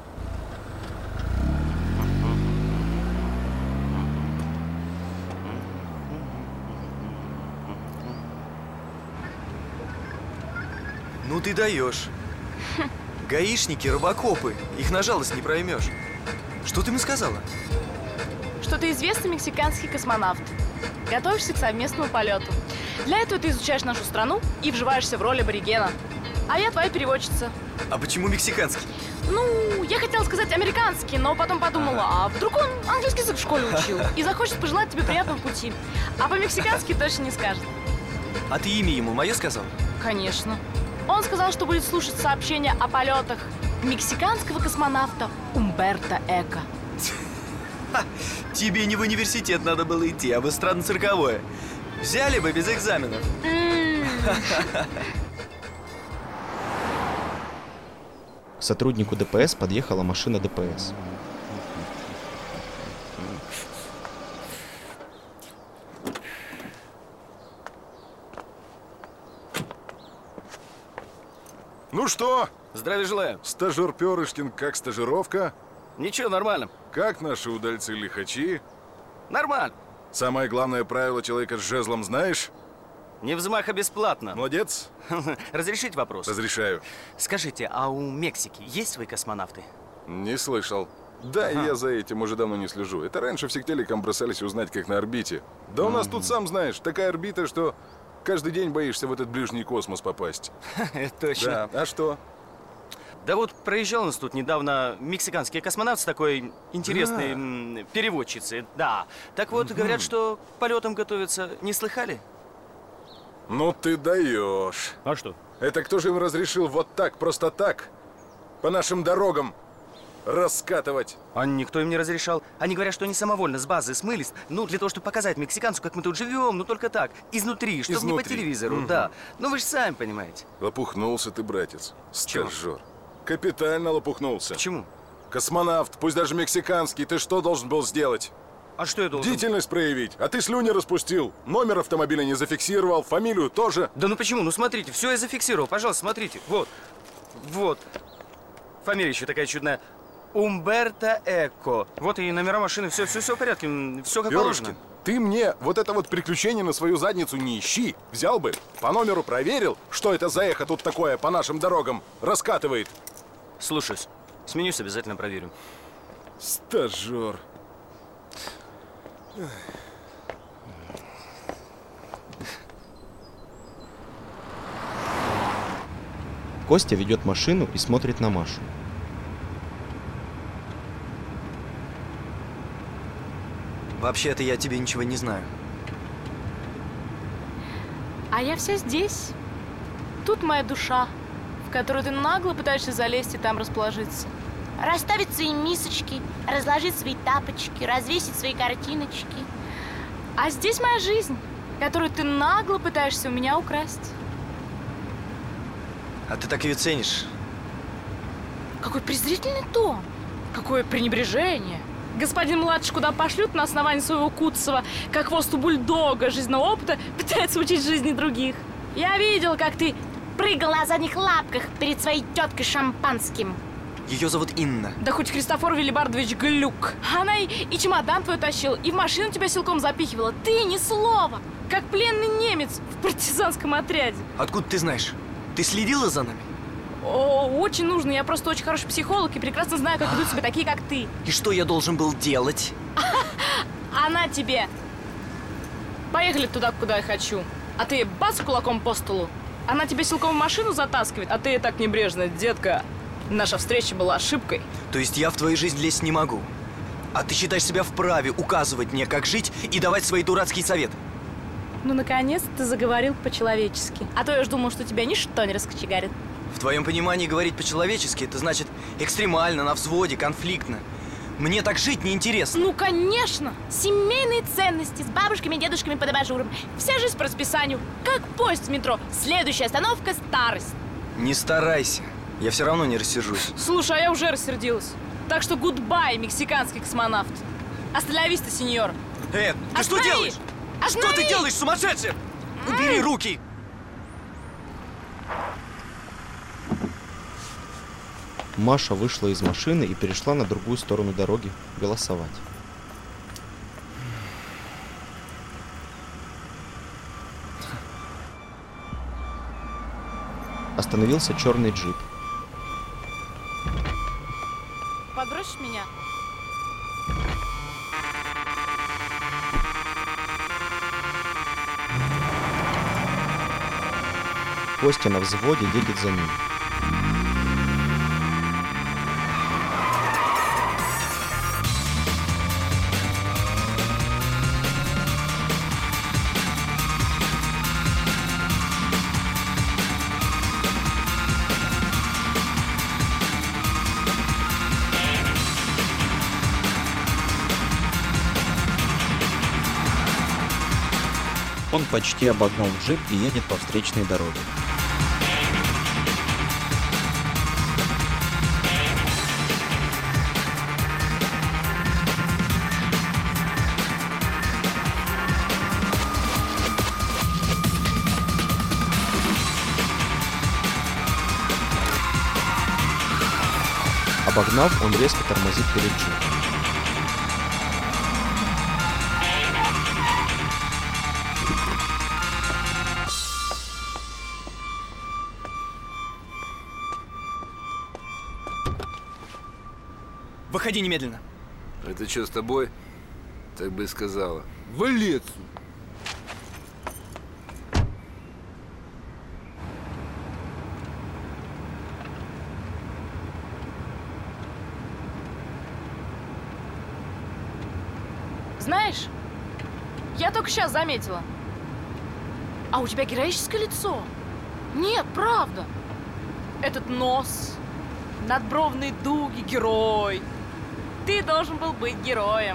Ну ты даешь. Гаишники, робокопы. Их на жалость не проймешь. Что ты мне сказала? Что ты известный мексиканский космонавт. Готовишься к совместному полету. Для этого ты изучаешь нашу страну и вживаешься в роль аборигена. А я твоя переводчица. А почему мексиканский? Ну, я хотела сказать американский, но потом подумала, а вдруг он английский язык в школе учил и захочет пожелать тебе приятного пути. А по-мексикански точно не скажет. А ты имя ему мое сказал? Конечно. Он сказал, что будет слушать сообщения о полетах мексиканского космонавта Умберто Эко. Тебе не в университет надо было идти, а в эстрадно-цирковое. Взяли бы без экзаменов. К сотруднику ДПС подъехала машина ДПС. Ну что? Здравия желаю. Стажер Перышкин, как стажировка? Ничего, нормально. Как наши удальцы-лихачи? Нормально. Самое главное правило человека с жезлом знаешь? Не взмаха бесплатно. Молодец. Разрешить вопрос? Разрешаю. Скажите, а у Мексики есть свои космонавты? Не слышал. Да, ага. Я за этим уже давно не слежу. Это раньше все к телекам бросались узнать, как на орбите. Да у нас тут, сам знаешь, такая орбита, что каждый день боишься в этот ближний космос попасть. Это точно. Да, а что? Да вот проезжал у нас тут недавно мексиканский космонавт с такой интересной да. переводчицей. Да. Так вот, угу. говорят, что к полетам готовятся. Не слыхали? Ну ты даешь. А что? Это кто же им разрешил вот так, просто так, по нашим дорогам раскатывать? А никто им не разрешал. Они говорят, что они самовольно с базы смылись. Ну, для того, чтобы показать мексиканцу, как мы тут живем. Ну, только так. Изнутри, чтобы Изнутри. не по телевизору. Угу. Да. Ну, вы же сами понимаете. Лопухнулся ты, братец. Стажер. Чего? Капитально лопухнулся. Почему? Космонавт, пусть даже мексиканский. Ты что должен был сделать? А что я должен? Бдительность проявить. А ты слюни распустил. Номер автомобиля не зафиксировал. Фамилию тоже. Да ну почему? Ну смотрите, все я зафиксировал. Пожалуйста, смотрите. Вот. Вот. Фамилия еще такая чудная. Умберто Эко. Вот и номера машины. Все, все, все в порядке. Все как Перышкин, положено. Ты мне вот это вот приключение на свою задницу не ищи. Взял бы, по номеру проверил, что это за эхо тут такое по нашим дорогам раскатывает. Слушаюсь. Сменюсь, обязательно проверю. Стажер. Костя ведет машину и смотрит на Машу. Вообще-то я тебе ничего не знаю. А я вся здесь. Тут моя душа, в которую ты нагло пытаешься залезть и там расположиться. Расставить свои мисочки, разложить свои тапочки, развесить свои картиночки. А здесь моя жизнь, которую ты нагло пытаешься у меня украсть. А ты так ее ценишь? Какой презрительный тон, какое пренебрежение. Господин младший куда пошлют на основании своего куцого, как хвост у бульдога, жизненного опыта, пытается учить жизни других. Я видел, как ты прыгал на задних лапках перед своей теткой шампанским. Ее зовут Инна. Да хоть Христофор Велибардович Глюк. Она и, и чемодан твой тащила, и в машину тебя силком запихивала. Ты ни слова, как пленный немец в партизанском отряде. Откуда ты знаешь? Ты следила за нами? О, очень нужно. Я просто очень хороший психолог и прекрасно знаю, как ведут себя такие, как ты. И что я должен был делать? Она тебе. Поехали туда, куда я хочу. А ты бац кулаком по столу. Она тебя силком в машину затаскивает, а ты так небрежно, детка. Наша встреча была ошибкой. То есть я в твою жизнь лезть не могу? А ты считаешь себя вправе указывать мне, как жить и давать свои дурацкие советы? Ну, наконец ты заговорил по-человечески. А то я уж думал, что тебя ничто не раскочегарит. В твоем понимании говорить по-человечески, это значит экстремально, на взводе, конфликтно. Мне так жить неинтересно. Ну, конечно! Семейные ценности с бабушками и дедушками под абажуром. Вся жизнь по расписанию. Как поезд в метро. Следующая остановка – старость. Не старайся. Я все равно не рассержусь. Слушай, а я уже рассердилась. Так что гудбай, мексиканский космонавт. Остановись-то, сеньор. Э, ты что делаешь? Останови! Что ты делаешь, сумасшедший? Убери руки! Маша вышла из машины и перешла на другую сторону дороги голосовать. Остановился черный джип. Подбросишь меня? Костя на взводе едет за ним. Он почти обогнал джип и едет по встречной дороге. Обогнав, он резко тормозит перед джипом. Выходи немедленно. Это что с тобой? Так бы и сказала. Вали отсюда! Знаешь, я только сейчас заметила. А у тебя героическое лицо. Нет, правда. Этот нос, надбровные дуги, герой. Ты должен был быть героем.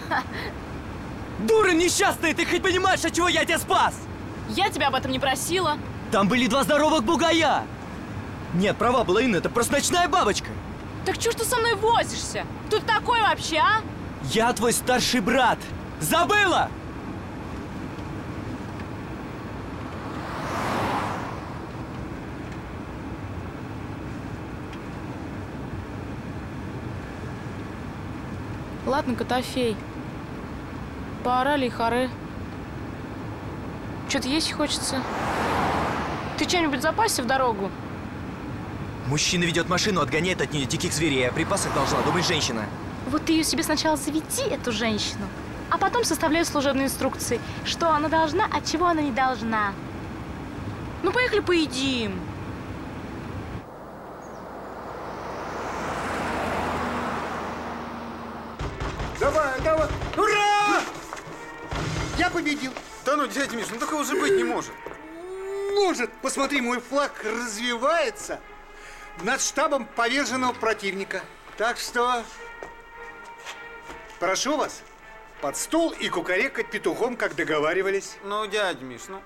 Дура несчастная, ты хоть понимаешь, от чего я тебя спас? Я тебя об этом не просила. Там были два здоровых бугая. Нет, права была Инна, это просто ночная бабочка. Так чё ж ты со мной возишься? Кто ты такой вообще, а? Я твой старший брат. Забыла? Ладно, Котофей. Поорали и харе. Что-то есть хочется. Ты что-нибудь запасся в дорогу? Мужчина ведет машину, отгоняет от нее диких зверей, а при припасах должна думать женщина. Вот ты ее себе сначала заведи, эту женщину, а потом составляй служебные инструкции, что она должна, а чего она не должна. Ну, поехали поедим. Давай, давай. Ура! Я победил. Да ну, дядя Миш, ну такого уже быть не может. Может. Посмотри, мой флаг развивается над штабом поверженного противника. Так что прошу вас под стол и кукарекать петухом, как договаривались. Ну, дядя Миш, ну...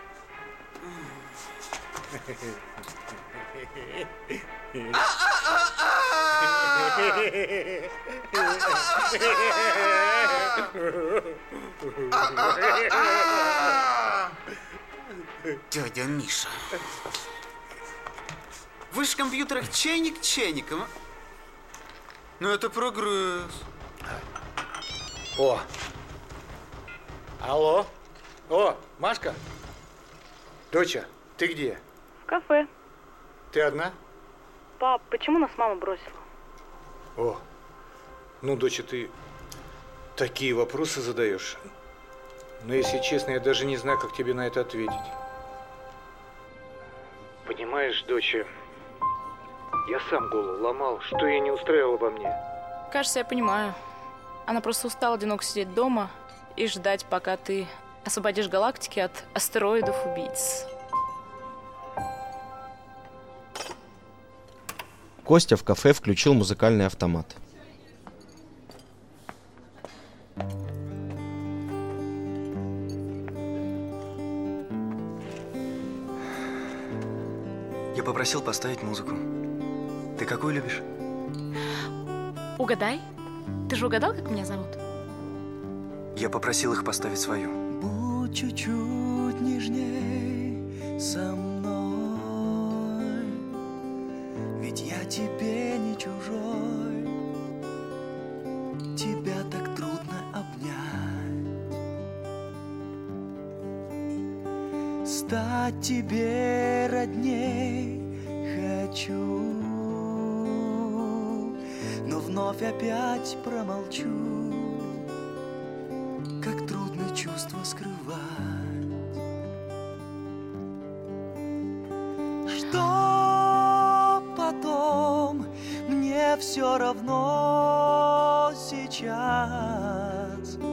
Дядя Миша. Вы ж в компьютерах чайник чайником. Ну это прогресс. О! Алло? О, Машка? Доча, ты где? В кафе. Ты одна? Пап, почему нас мама бросила? О, ну, доча, ты такие вопросы задаешь. Но, если честно, я даже не знаю, как тебе на это ответить. Понимаешь, доча, я сам голову ломал, что я не устраивал во мне. Кажется, я понимаю. Она просто устала одиноко сидеть дома и ждать, пока ты освободишь галактики от астероидов-убийц. Костя в кафе включил музыкальный автомат. Я попросил поставить музыку. Ты какую любишь? Угадай. Ты же угадал, как меня зовут? Я попросил их поставить свою. Будь чуть-чуть нежней со мной, ведь я тебе не чужой, тебя так трудно обнять, стать тебе родней хочу, но вновь опять промолчу, как трудно чувства скрывать. Что потом, мне все равно сейчас.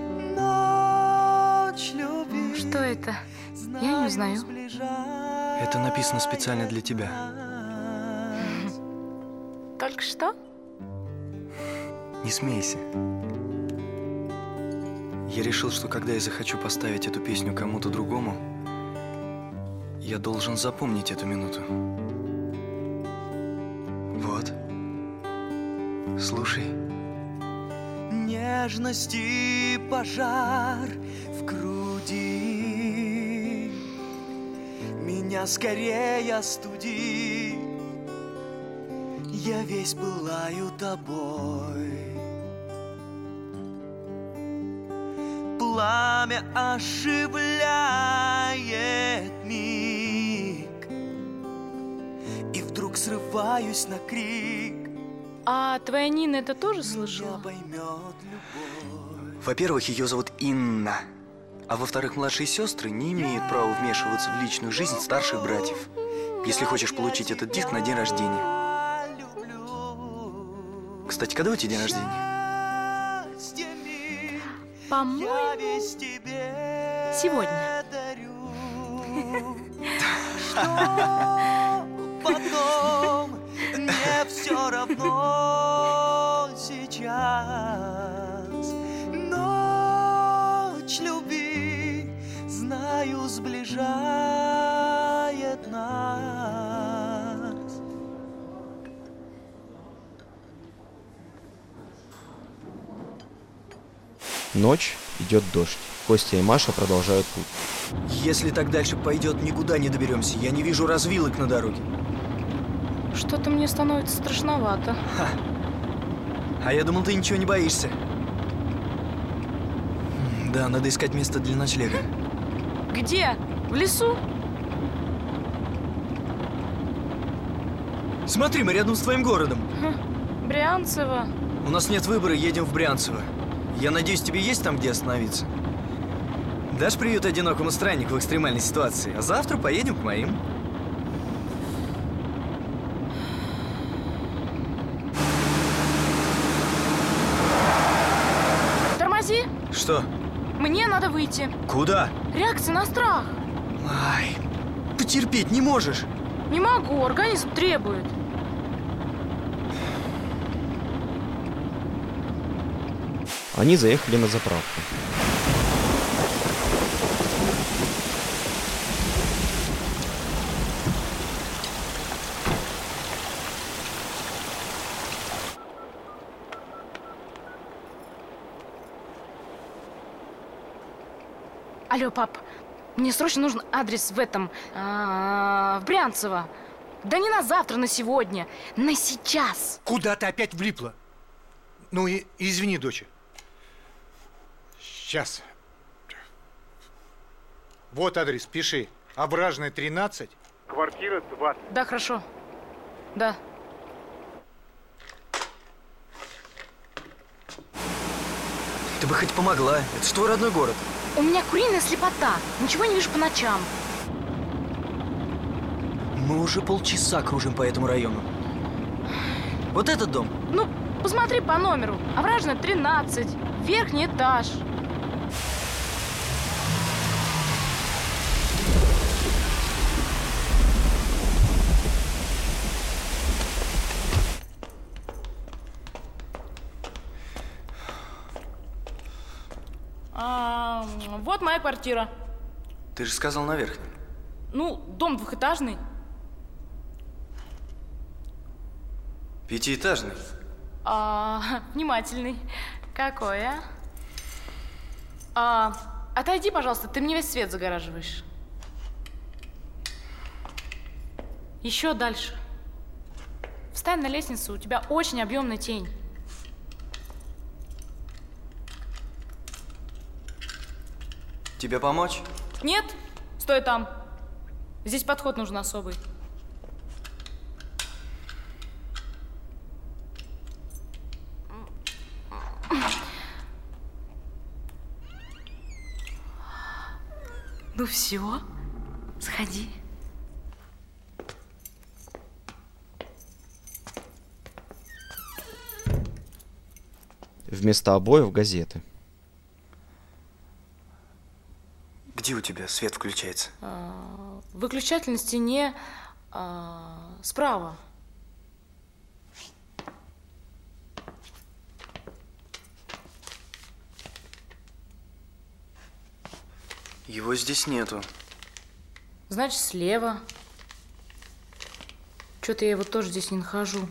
Ночь любви. Что это? Я не узнаю. Это написано специально для тебя. Только что? Не смейся. Я решил, что когда я захочу поставить эту песню кому-то другому, я должен запомнить эту минуту. Вот. Слушай. Нежности пожар в груди, меня скорее остуди. я весь пылаю тобой. Пламя оживляет миг, и вдруг срываюсь на крик. А твоя Нина это тоже слышала? Во-первых, ее зовут Инна. А во-вторых, младшие сестры не имеют права вмешиваться в личную жизнь старших братьев. Если хочешь получить этот диск на день рождения. Кстати, когда у тебя день рождения? По-моему, сегодня. Потом мне все равно сейчас. Ночь любви, знаю, сближает нас. Ночь, идет дождь. Костя и Маша продолжают путь. Если так дальше пойдет, никуда не доберемся. Я не вижу развилок на дороге. Что-то мне становится страшновато. Ха. А я думал, ты ничего не боишься. Да, надо искать место для ночлега. Где? В лесу? Смотри, мы рядом с твоим городом. Хм, Брянцево. У нас нет выбора, едем в Брянцево. Я надеюсь, тебе есть там где остановиться? Дашь приют одинокому страннику в экстремальной ситуации, а завтра поедем к моим. Тормози. Что? Мне надо выйти. Куда? Реакция на страх. Ай, потерпеть не можешь. Не могу, организм требует. Они заехали на заправку. Алло, пап, мне срочно нужен адрес в этом, а, в Брянцево. Да не на завтра, на сегодня, на сейчас. Куда ты опять влипла? Ну и извини, доча. Сейчас. Вот адрес, пиши. Ображная, тринадцать. Квартира двадцать. Да, хорошо. Да. Ты бы хоть помогла. Это ж твой родной город. У меня куриная слепота. Ничего не вижу по ночам. Мы уже полчаса кружим по этому району. Вот этот дом. Ну, посмотри по номеру. Овражная, тринадцать. Верхний этаж. А, вот моя квартира. Ты же сказал на верхнем. Ну, дом двухэтажный. Пятиэтажный. А, внимательный. Какой, а? а? Отойди, пожалуйста, ты мне весь свет загораживаешь. Еще дальше. Встань на лестницу, у тебя очень объемная тень. Тебе помочь? Нет, стой там. Здесь подход нужен особый. Ну все, сходи. Вместо обоев газеты. Где у тебя свет включается? А, выключатель на стене а, справа. Его здесь нету. Значит, слева. Что-то я его тоже здесь не нахожу.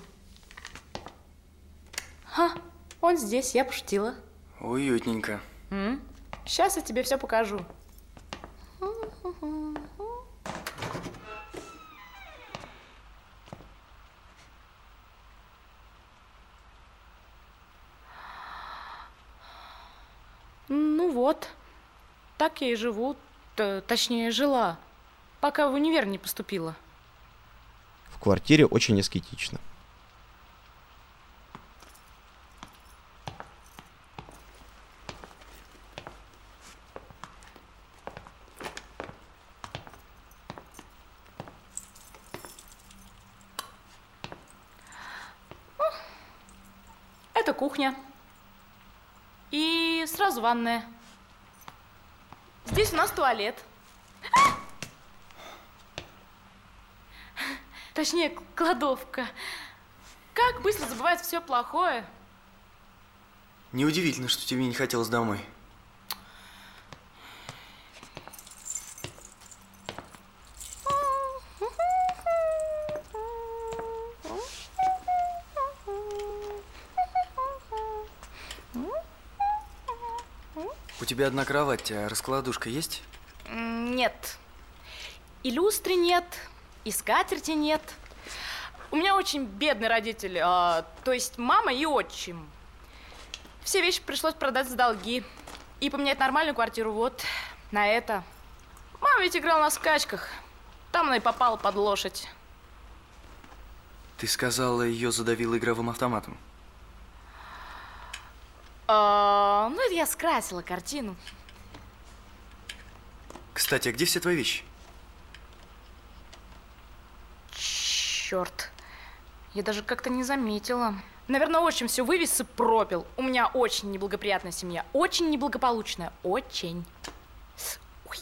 Ха, он здесь, я пошутила. Уютненько. М? Сейчас я тебе все покажу. вот, так я и живу, т- точнее, жила, пока в универ не поступила. В квартире очень аскетично. Это кухня. И сразу ванная. Здесь у нас туалет. Точнее, кладовка. Как быстро забывается все плохое. Неудивительно, что тебе не хотелось домой. У тебя одна кровать, а раскладушка есть? Нет. И люстры нет, и скатерти нет. У меня очень бедные родители, а, то есть мама и отчим. Все вещи пришлось продать за долги и поменять нормальную квартиру вот на это. Мама ведь играла на скачках, там она и попала под лошадь. Ты сказала, ее задавило игровым автоматом. А, ну, это я скрасила картину. Кстати, а где все твои вещи? Черт, я даже как-то не заметила. Наверное, отчим все вывез и пропил. У меня очень неблагоприятная семья, очень неблагополучная, очень. Ой.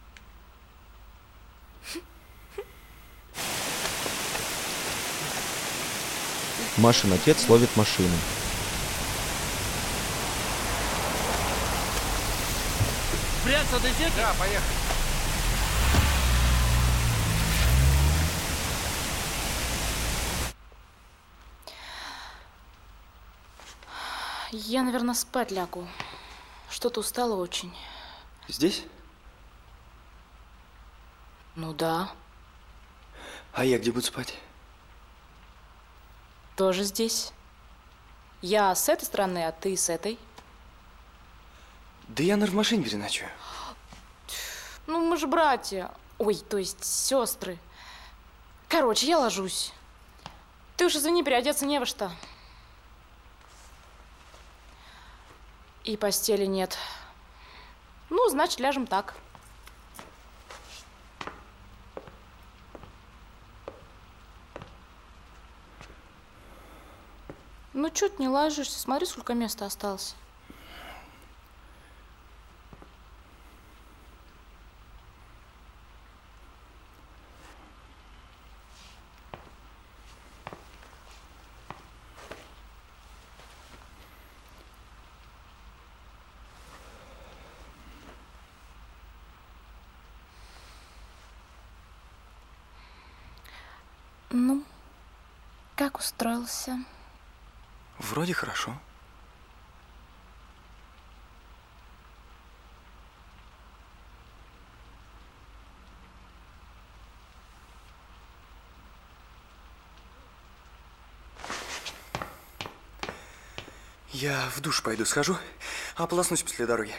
Машин отец ловит машину. Прятаться до зеркала? Да, поехали. Я, наверное, спать лягу. Что-то устала очень. Здесь? Ну да. А я где буду спать? Тоже здесь. Я с этой стороны, а ты с этой. Да я, наверное, в машине переночую. Ну, мы же братья. Ой, то есть сестры. Короче, я ложусь. Ты уж извини, переодеться не во что. И постели нет. Ну, значит, ляжем так. Ну, чё ты не ложишься? Смотри, сколько места осталось. Ну, как устроился? Вроде хорошо. Я в душ пойду схожу, ополоснусь после дороги.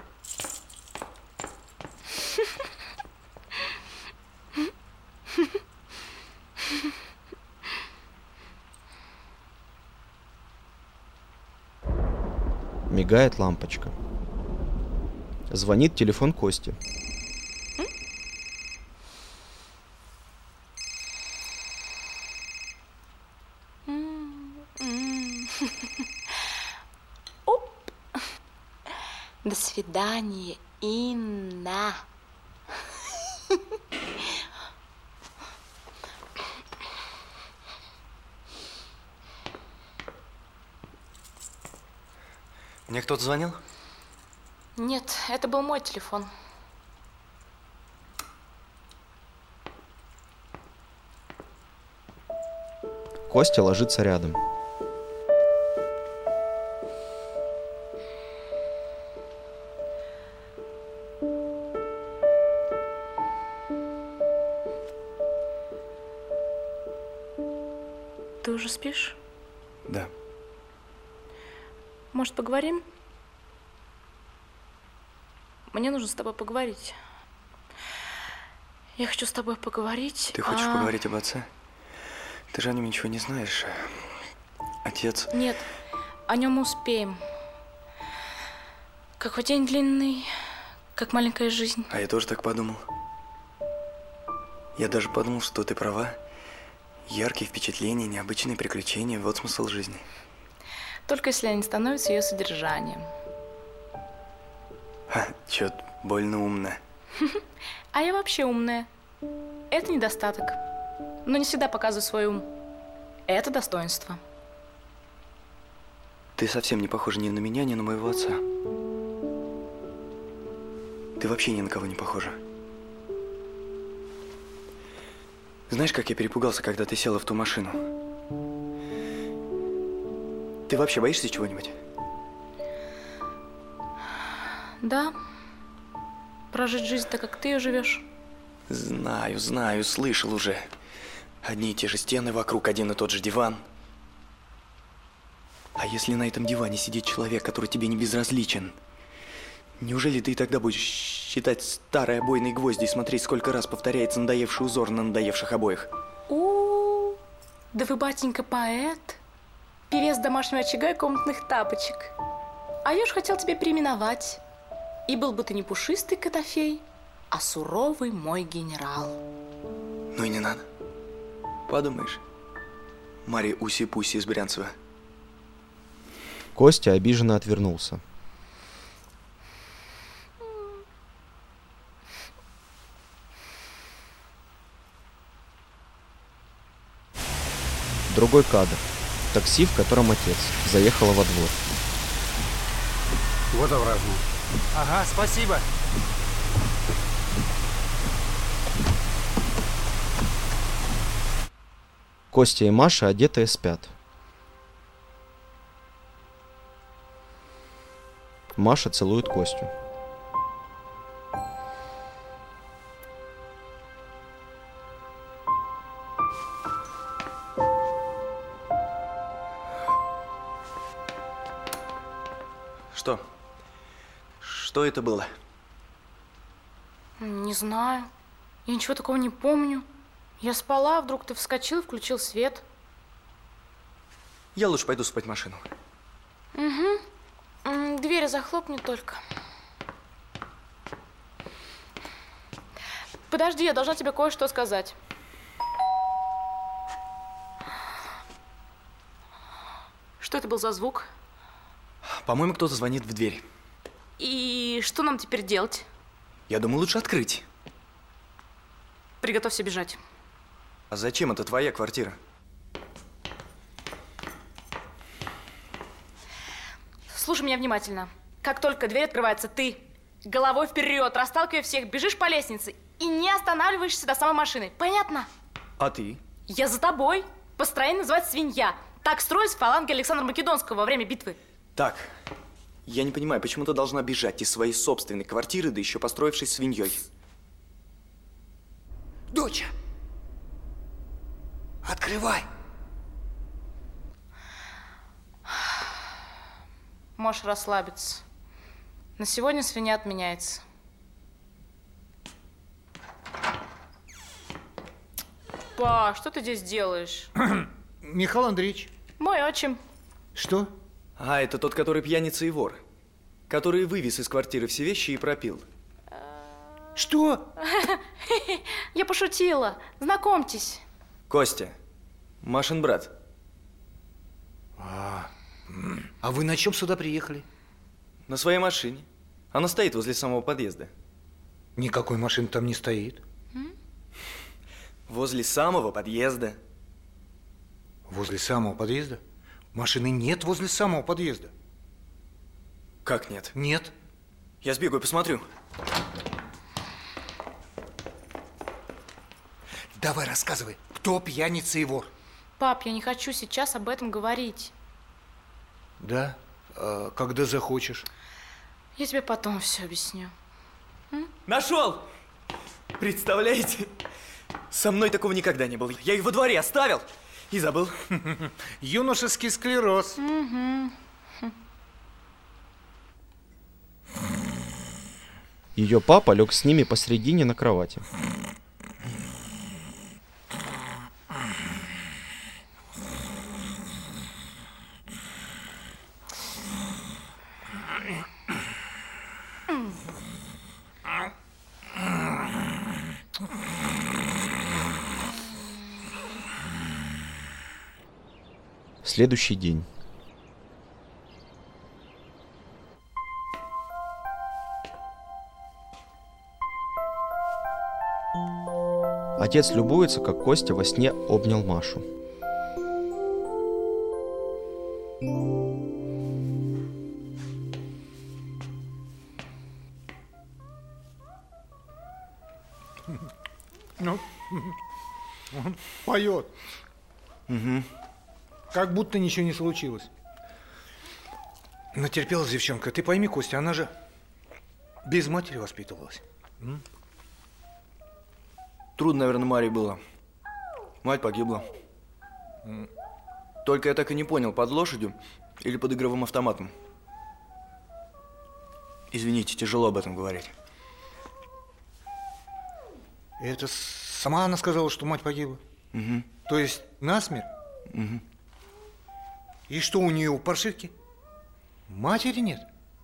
Мигает лампочка. Звонит телефон Кости. Оп. До свидания, Инна. Мне кто-то звонил? Нет, это был мой телефон. Костя ложится рядом. Ты уже спишь? Да. Может, поговорим? Мне нужно с тобой поговорить. Я хочу с тобой поговорить. Ты хочешь а... поговорить об отце? Ты же о нем ничего не знаешь. Отец... Нет, о нем мы успеем. Какой день длинный, как маленькая жизнь. А я тоже так подумал. Я даже подумал, что ты права. Яркие впечатления, необычные приключения – вот смысл жизни. Только если они становятся ее содержанием. Ха, чё, больно умно. А я вообще умная. Это недостаток. Но не всегда показываю свой ум. Это достоинство. Ты совсем не похожа ни на меня, ни на моего отца. Ты вообще ни на кого не похожа. Знаешь, как я перепугался, когда ты села в ту машину? Ты вообще боишься чего-нибудь? Да. Прожить жизнь так, как ты ее живешь. Знаю, знаю, слышал уже. Одни и те же стены вокруг, один и тот же диван. А если на этом диване сидит человек, который тебе не безразличен? Неужели ты и тогда будешь считать старые обойные гвозди и смотреть, сколько раз повторяется надоевший узор на надоевших обоях? У, да вы, батенька, поэт. Певец домашнего очага и комнатных тапочек. А я уж хотел тебя переименовать. И был бы ты не пушистый котофей, а суровый мой генерал. Ну и не надо. Подумаешь, Марья Уси-Пуси из Брянцева. Костя обиженно отвернулся. Другой кадр. Такси, в котором отец, заехало во двор. Вот обратно. Ага, спасибо. Костя и Маша, одетые, спят. Маша целует Костю. Что? Что это было? Не знаю. Я ничего такого не помню. Я спала, вдруг ты вскочил, включил свет. Я лучше пойду спать в машину. Угу. Двери захлопни только. Подожди, я должна тебе кое-что сказать. Что это был за звук? По-моему, кто-то звонит в дверь. И что нам теперь делать? Я думаю, лучше открыть. Приготовься бежать. А зачем это твоя квартира? Слушай меня внимательно. Как только дверь открывается, ты головой вперед, расталкивая всех, бежишь по лестнице и не останавливаешься до самой машины. Понятно? А ты? Я за тобой. Построение называется свинья. Так строились фаланги Александра Македонского во время битвы. Так, я не понимаю, почему ты должна бежать из своей собственной квартиры, да еще построившись свиньей? Доча, открывай. Можешь расслабиться. На сегодня свинья отменяется. Па, что ты здесь делаешь? Михаил Андреевич. Мой отчим. Что? А, это тот, который пьяница и вор. Который вывез из квартиры все вещи и пропил. Что? Я пошутила. Знакомьтесь. Костя. Машин брат. А, а вы на чем сюда приехали? На своей машине. Она стоит возле самого подъезда. Никакой машины там не стоит. Возле самого подъезда. Возле самого подъезда? Машины нет возле самого подъезда. Как нет? Нет. Я сбегаю, посмотрю. Давай рассказывай, кто пьяница и вор? Пап, я не хочу сейчас об этом говорить. Да? А когда захочешь? Я тебе потом все объясню. М? Нашел! Представляете? Со мной такого никогда не было. Я их во дворе оставил и забыл. Юношеский склероз. Угу. Ее папа лег с ними посредине на кровати. Следующий день. Отец любуется, как Костя во сне обнял Машу. Ну, он поет. Угу. Как будто ничего не случилось. Натерпелась девчонка. Ты пойми, Костя, она же без матери воспитывалась. М? Трудно, наверное, Маре было. Мать погибла. М. Только я так и не понял, под лошадью или под игровым автоматом. Извините, тяжело об этом говорить. Это сама она сказала, что мать погибла? Угу. То есть насмерть? Угу. И что у нее у паршивки? Матери нет?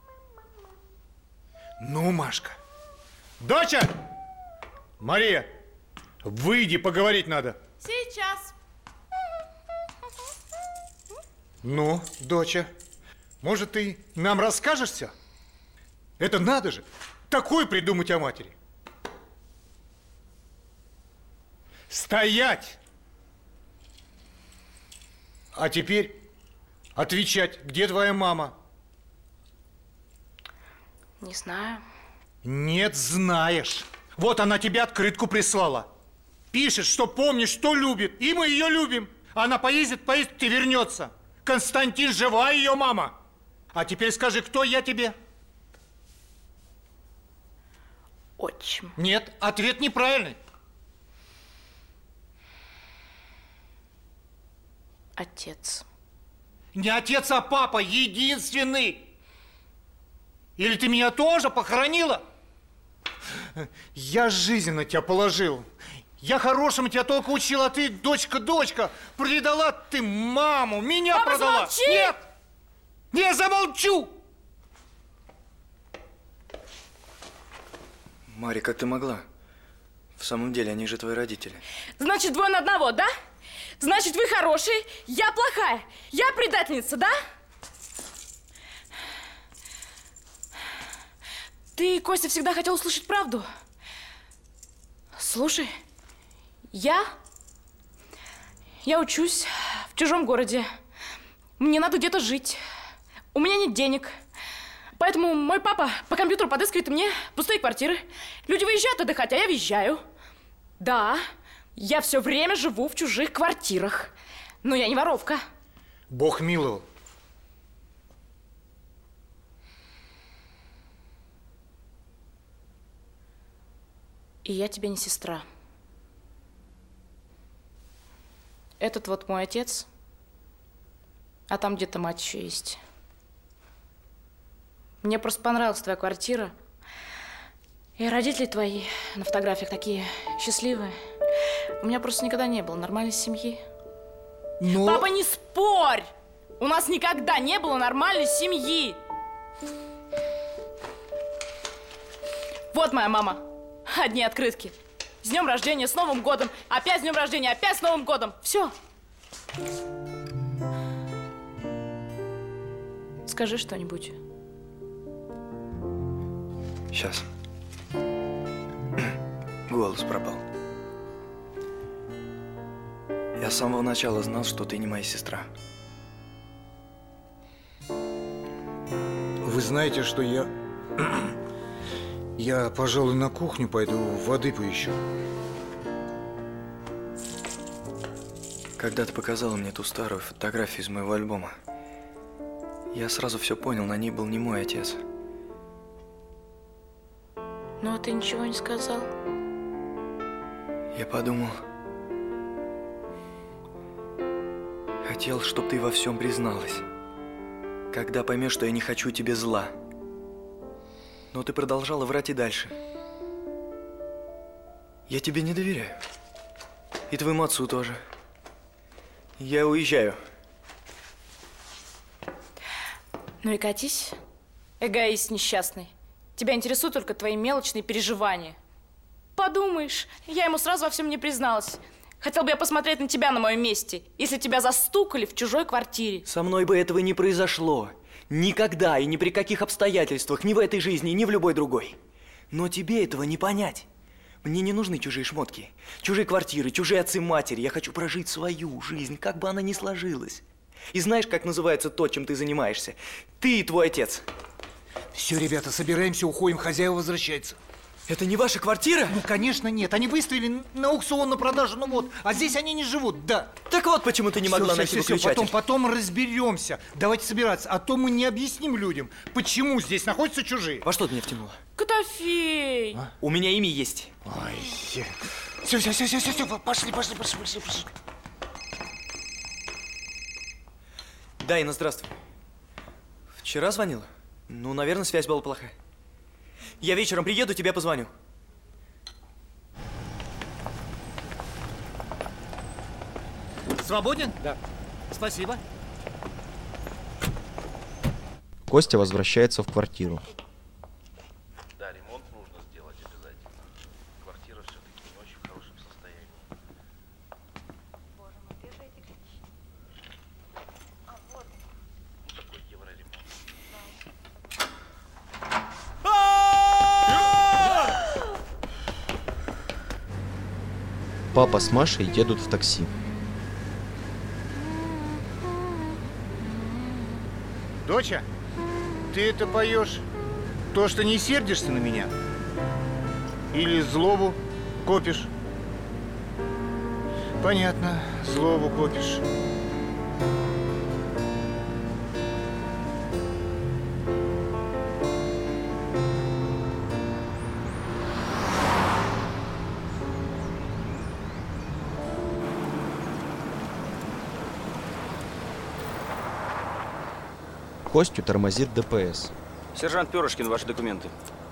Ну, Машка. Доча! Мария, выйди, поговорить надо. Сейчас. Ну, доча, может, ты нам расскажешься? Это надо же, такое придумать о матери. Стоять! А теперь отвечать, где твоя мама? Не знаю. Нет, знаешь. Вот она тебе открытку прислала. Пишет, что помнит, что любит. И мы ее любим. Она поездит, поездит и вернется. Константин, жива ее мама. А теперь скажи, кто я тебе? Отчим. Нет, ответ неправильный. Отец. Не отец, а папа, единственный. Или ты меня тоже похоронила? Я жизнь на тебя положил. Я хорошему тебя только учил, а ты, дочка, дочка, предала ты маму, меня Папа, продала. замолчи! Нет, не замолчу. Маря, как ты могла? В самом деле, они же твои родители. Значит, двое на одного, да? Значит, вы хорошие, я плохая. Я предательница, да? Ты, Костя, всегда хотел услышать правду. Слушай, я... Я учусь в чужом городе. Мне надо где-то жить. У меня нет денег. Поэтому мой папа по компьютеру подыскивает мне пустые квартиры. Люди выезжают отдыхать, а я въезжаю. Да, я все время живу в чужих квартирах. Но я не воровка. Бог миловал. И я тебе не сестра. Этот вот мой отец, а там где-то мать еще есть. Мне просто понравилась твоя квартира. И родители твои на фотографиях такие счастливые. У меня просто никогда не было нормальной семьи. Но... Папа, не спорь! У нас никогда не было нормальной семьи. Вот моя мама. Одни открытки. С днем рождения, с Новым годом. Опять с днем рождения, опять с Новым годом. Все. Скажи что-нибудь. Сейчас. Голос пропал. Я с самого начала знал, что ты не моя сестра. Вы знаете, что я... Я, пожалуй, на кухню пойду, воды поищу. Когда ты показала мне ту старую фотографию из моего альбома, я сразу все понял, на ней был не мой отец. Ну, а ты ничего не сказал? Я подумал, хотел, чтобы ты во всем призналась. Когда поймешь, что я не хочу тебе зла. Но ты продолжала врать и дальше. Я тебе не доверяю. И твоему отцу тоже. Я уезжаю. Ну и катись, эгоист несчастный. Тебя интересуют только твои мелочные переживания. Подумаешь, я ему сразу во всем не призналась. Хотел бы я посмотреть на тебя на моем месте, если тебя застукали в чужой квартире. Со мной бы этого не произошло. Никогда и ни при каких обстоятельствах, ни в этой жизни, ни в любой другой. Но тебе этого не понять. Мне не нужны чужие шмотки, чужие квартиры, чужие отцы-матери. Я хочу прожить свою жизнь, как бы она ни сложилась. И знаешь, как называется то, чем ты занимаешься? Ты и твой отец. Все, ребята, собираемся, уходим, хозяева возвращается. Это не ваша квартира? Ну, конечно, нет. Они выставили на аукцион на продажу, ну вот. А здесь они не живут, да. Так вот, почему ты не могла все, найти все, все, выключатель. Потом, потом разберемся. Давайте собираться, а то мы не объясним людям, почему здесь находятся чужие. Во что ты меня втянула? Котофей! А? У меня имя есть. Ой, все, все, все, все, все, все, пошли, пошли, пошли, пошли, пошли. Да, Инна, здравствуй. Вчера звонила? Ну, наверное, связь была плохая. Я вечером приеду, тебе позвоню. Свободен? Да. Спасибо. Костя возвращается в квартиру. Да, ремонт нужно сделать обязательно. Квартира все-таки не очень в хорошем состоянии. Боже мой, где же эти ключи? А, вот. Ну, такой евроремонт. Папа с Машей едут в такси. Доча, ты это поешь то, что не сердишься на меня? Или злобу копишь? Понятно, злобу копишь. Костю тормозит ДПС. Сержант Перышкин, ваши документы.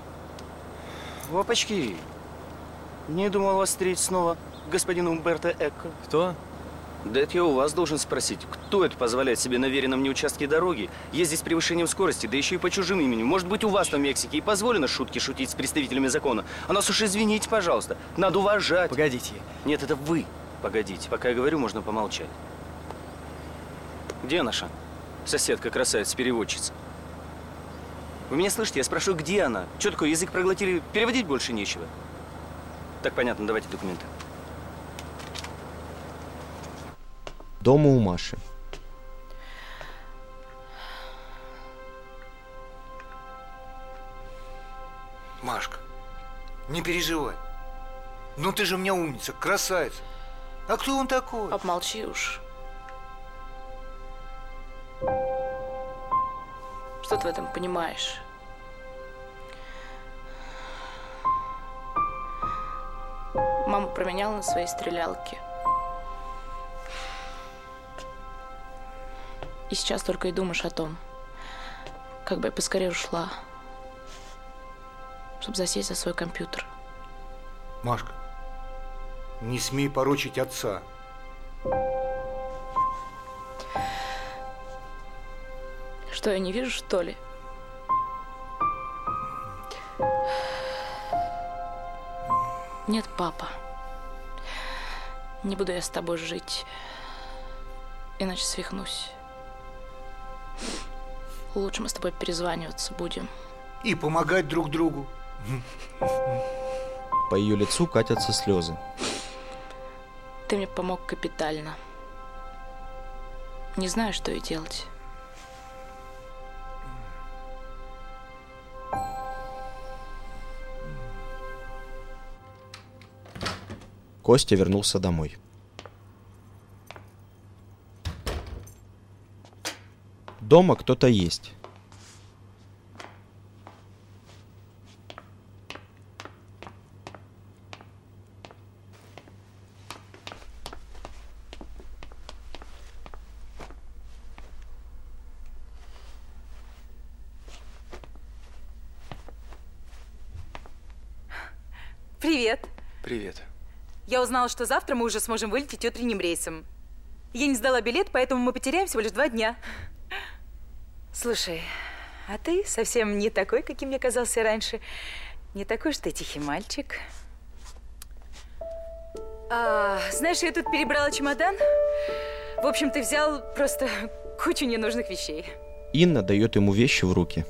Опачки. Не думал вас встретить снова, господин Умберто Эко. Кто? Да это я у вас должен спросить, кто это позволяет себе на веренном мне участке дороги ездить с превышением скорости, да еще и по чужим именем? Может быть, у вас там в Мексике и позволено шутки шутить с представителями закона? А нас уж извините, пожалуйста, надо уважать. Погодите. Нет, это вы. Погодите, пока я говорю, можно помолчать. Где наша соседка, красавица-переводчица? Вы меня слышите? Я спрашиваю, где она? Что такое, язык проглотили, переводить больше нечего? Так, понятно, давайте документы. Дома у Маши. Машка, не переживай. Ну ты же у меня умница, красавица. А кто он такой? Обмолчи уж. Что ты в этом понимаешь? Мама променяла на своей стрелялке. И сейчас только и думаешь о том, как бы я поскорее ушла, чтобы засесть за свой компьютер. Машка, не смей порочить отца. Что, я не вижу, что ли? Нет, папа. Не буду я с тобой жить, иначе свихнусь. Лучше мы с тобой перезваниваться будем. И помогать друг другу. По ее лицу катятся слезы. Ты мне помог капитально. Не знаю, что и делать. Костя вернулся домой. Дома кто-то есть. Привет. Привет. Я узнала, что завтра мы уже сможем вылететь утренним рейсом. Я не сдала билет, поэтому мы потеряем всего лишь два дня. Слушай, а ты совсем не такой, каким мне казался раньше. Не такой, что ты тихий мальчик. А, знаешь, я тут перебрала чемодан. В общем, ты взял просто кучу ненужных вещей. Инна дает ему вещи в руки.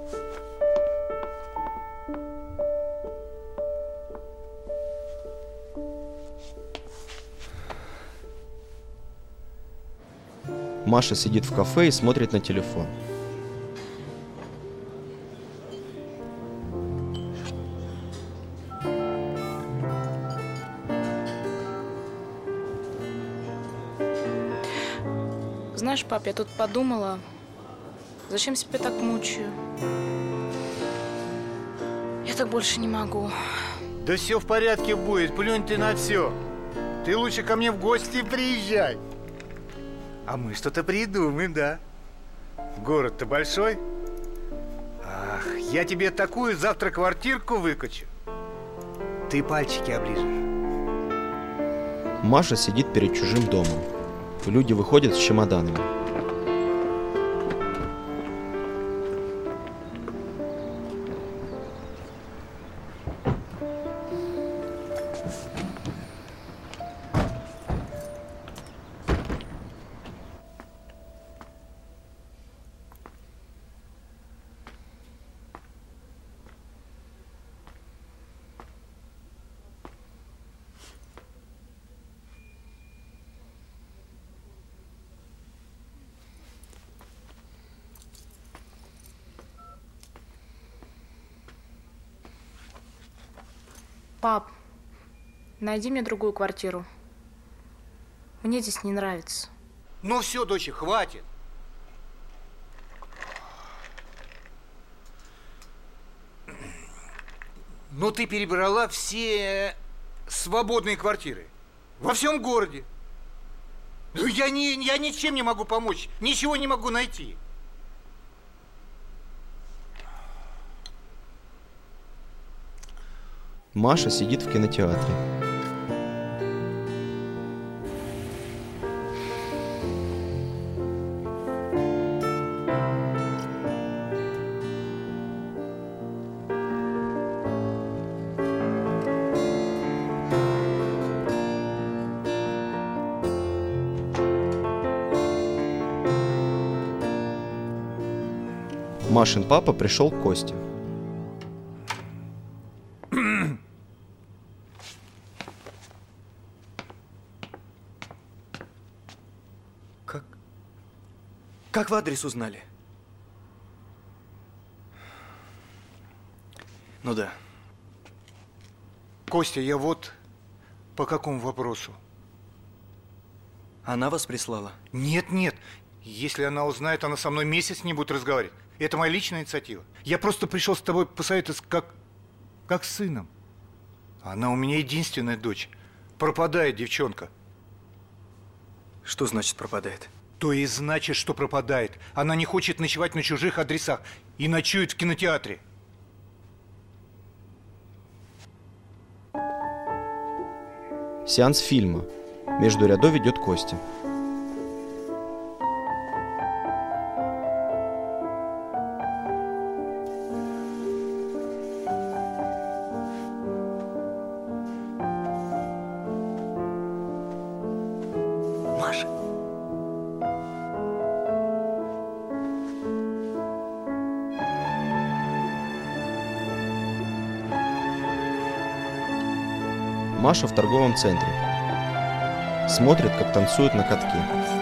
Маша сидит в кафе и смотрит на телефон. Знаешь, пап, я тут подумала, зачем себя так мучаю? Я так больше не могу. Да все в порядке будет, плюнь ты на все. Ты лучше ко мне в гости приезжай. А мы что-то придумаем, да? Город-то большой. Ах, я тебе такую завтра квартирку выкачу. Ты пальчики оближешь. Маша сидит перед чужим домом. Люди выходят с чемоданами. Пап, найди мне другую квартиру. Мне здесь не нравится. Ну все, доча, хватит. Ну ты перебрала все свободные квартиры во всем городе. Ну я, не, я ничем не могу помочь, ничего не могу найти. Маша сидит в кинотеатре. Машин папа пришел к Косте. Как вы адрес узнали? Ну да. Костя, я вот по какому вопросу? Она вас прислала? Нет, нет. Если она узнает, она со мной месяц не будет разговаривать. Это моя личная инициатива. Я просто пришел с тобой посоветоваться как, как с сыном. Она у меня единственная дочь. Пропадает девчонка. Что значит пропадает? То и значит, что пропадает. Она не хочет ночевать на чужих адресах и ночует в кинотеатре. Сеанс фильма. Между рядов идет Костя. Маша. Маша в торговом центре. Смотрит, как танцуют на катке.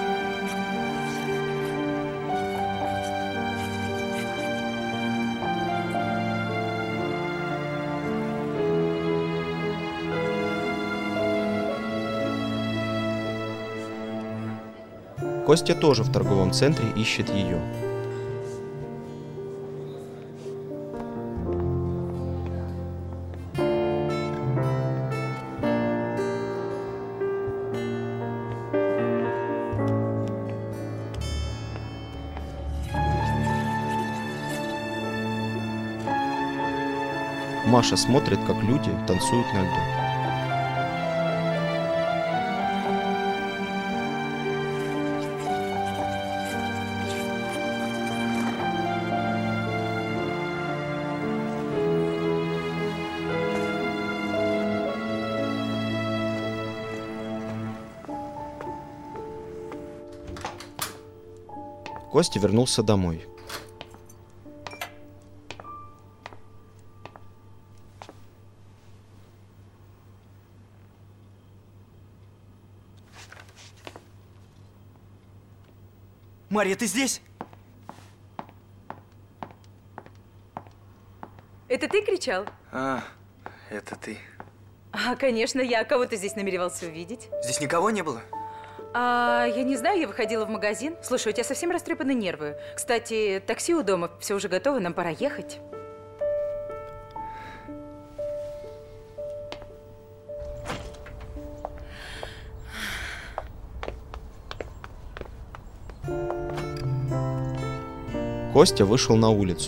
Костя тоже в торговом центре ищет ее. Маша смотрит, как люди танцуют на льду. Костя вернулся домой. Марья, ты здесь? Это ты кричал? А, это ты. А, конечно, я. Кого ты здесь намеревался увидеть? Здесь никого не было? А, я не знаю, я выходила в магазин. Слушай, у тебя совсем растрепаны нервы. Кстати, такси у дома, все уже готово, нам пора ехать. Костя вышел на улицу.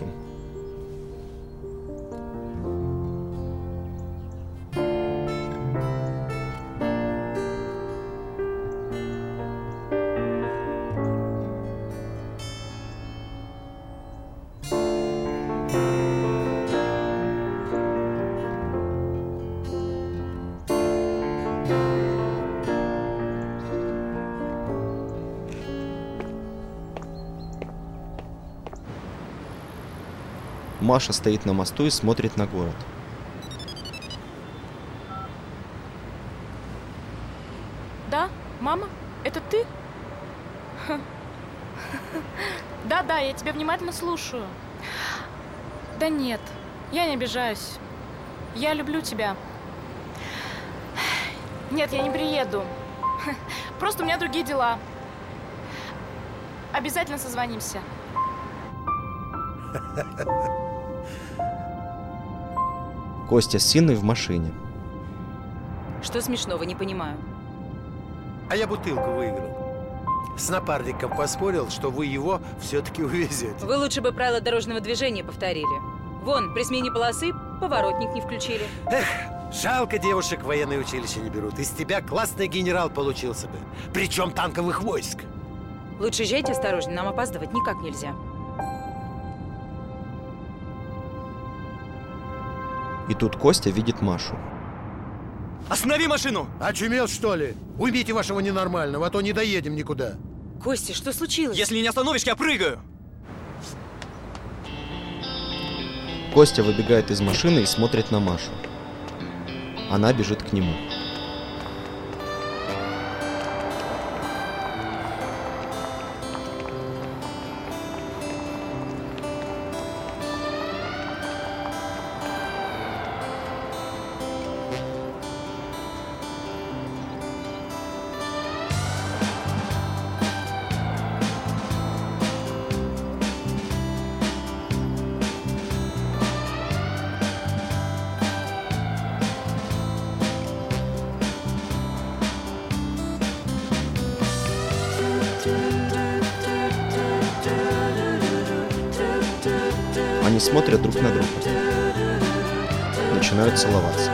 Маша стоит на мосту и смотрит на город. Да, мама, это ты? Да-да, я тебя внимательно слушаю. Да нет, я не обижаюсь. Я люблю тебя. Нет, я не приеду. Просто у меня другие дела. Обязательно созвонимся. Костя с Инной в машине. Что смешного, не понимаю. А я бутылку выиграл. С напарником поспорил, что вы его все-таки увезете. Вы лучше бы правила дорожного движения повторили. Вон, при смене полосы поворотник не включили. Эх, жалко, девушек в военное училище не берут. Из тебя классный генерал получился бы. Причем танковых войск. Лучше езжайте осторожно, нам опаздывать никак нельзя. И тут Костя видит Машу. Останови машину! Очумел, что ли? Уймите вашего ненормального, а то не доедем никуда. Костя, что случилось? Если не остановишь, я прыгаю! Костя выбегает из машины и смотрит на Машу. Она бежит к нему. Они смотрят друг на друга. Начинают целоваться.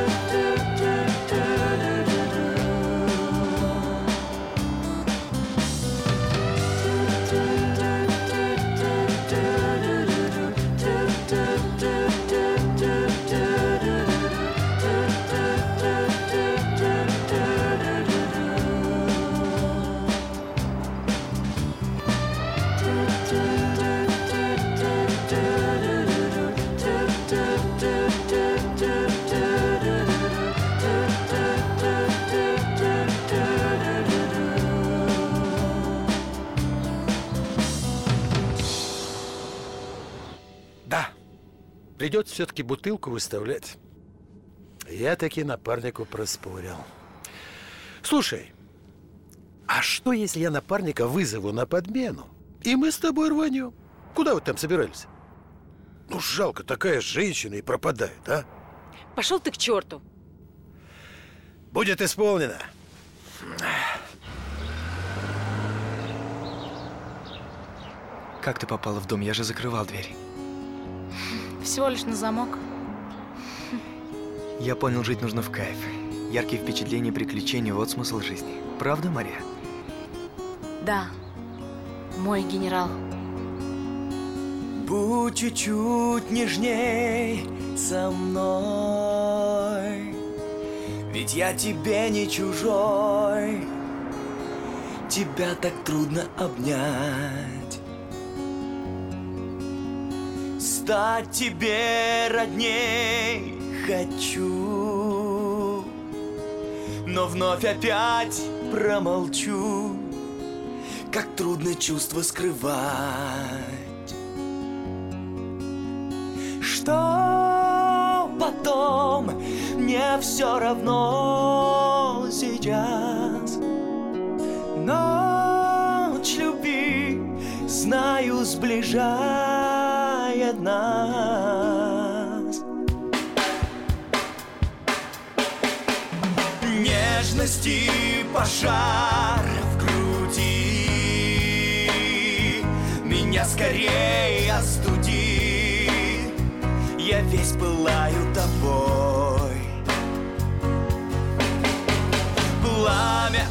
Придется все-таки бутылку выставлять. Я таки напарнику проспорил. Слушай, а что, если я напарника вызову на подмену, и мы с тобой рванем? Куда вы там собирались? Ну, жалко, такая женщина и пропадает, а? Пошел ты к черту. Будет исполнено. Как ты попала в дом? Я же закрывал дверь. Всего лишь на замок. Я понял, жить нужно в кайф. Яркие впечатления, приключения – вот смысл жизни. Правда, Мария? Да, мой генерал. Будь чуть-чуть нежней со мной, ведь я тебе не чужой. Тебя так трудно обнять, стать тебе родней хочу, но вновь опять промолчу, как трудно чувство скрывать. Что потом, мне все равно сейчас. Ночь любви, знаю, сближает нас. Нежности пожар в груди, меня скорее остуди, я весь пылаю тобой. Пламя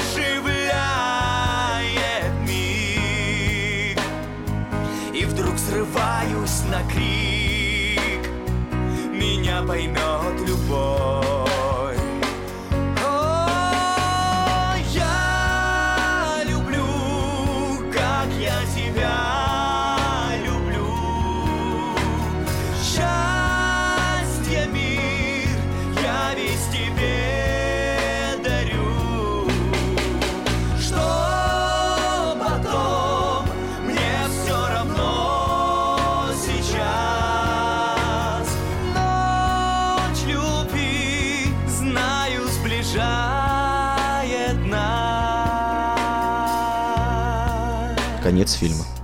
оживляет миг, и вдруг срываюсь на крик, меня поймет любовь. О, я люблю, как я тебя люблю. Счастье, мир, я весь тебе дарю. Что потом, мне все равно сейчас. Ночь любви, знаю, сближает нас. Конец фильма.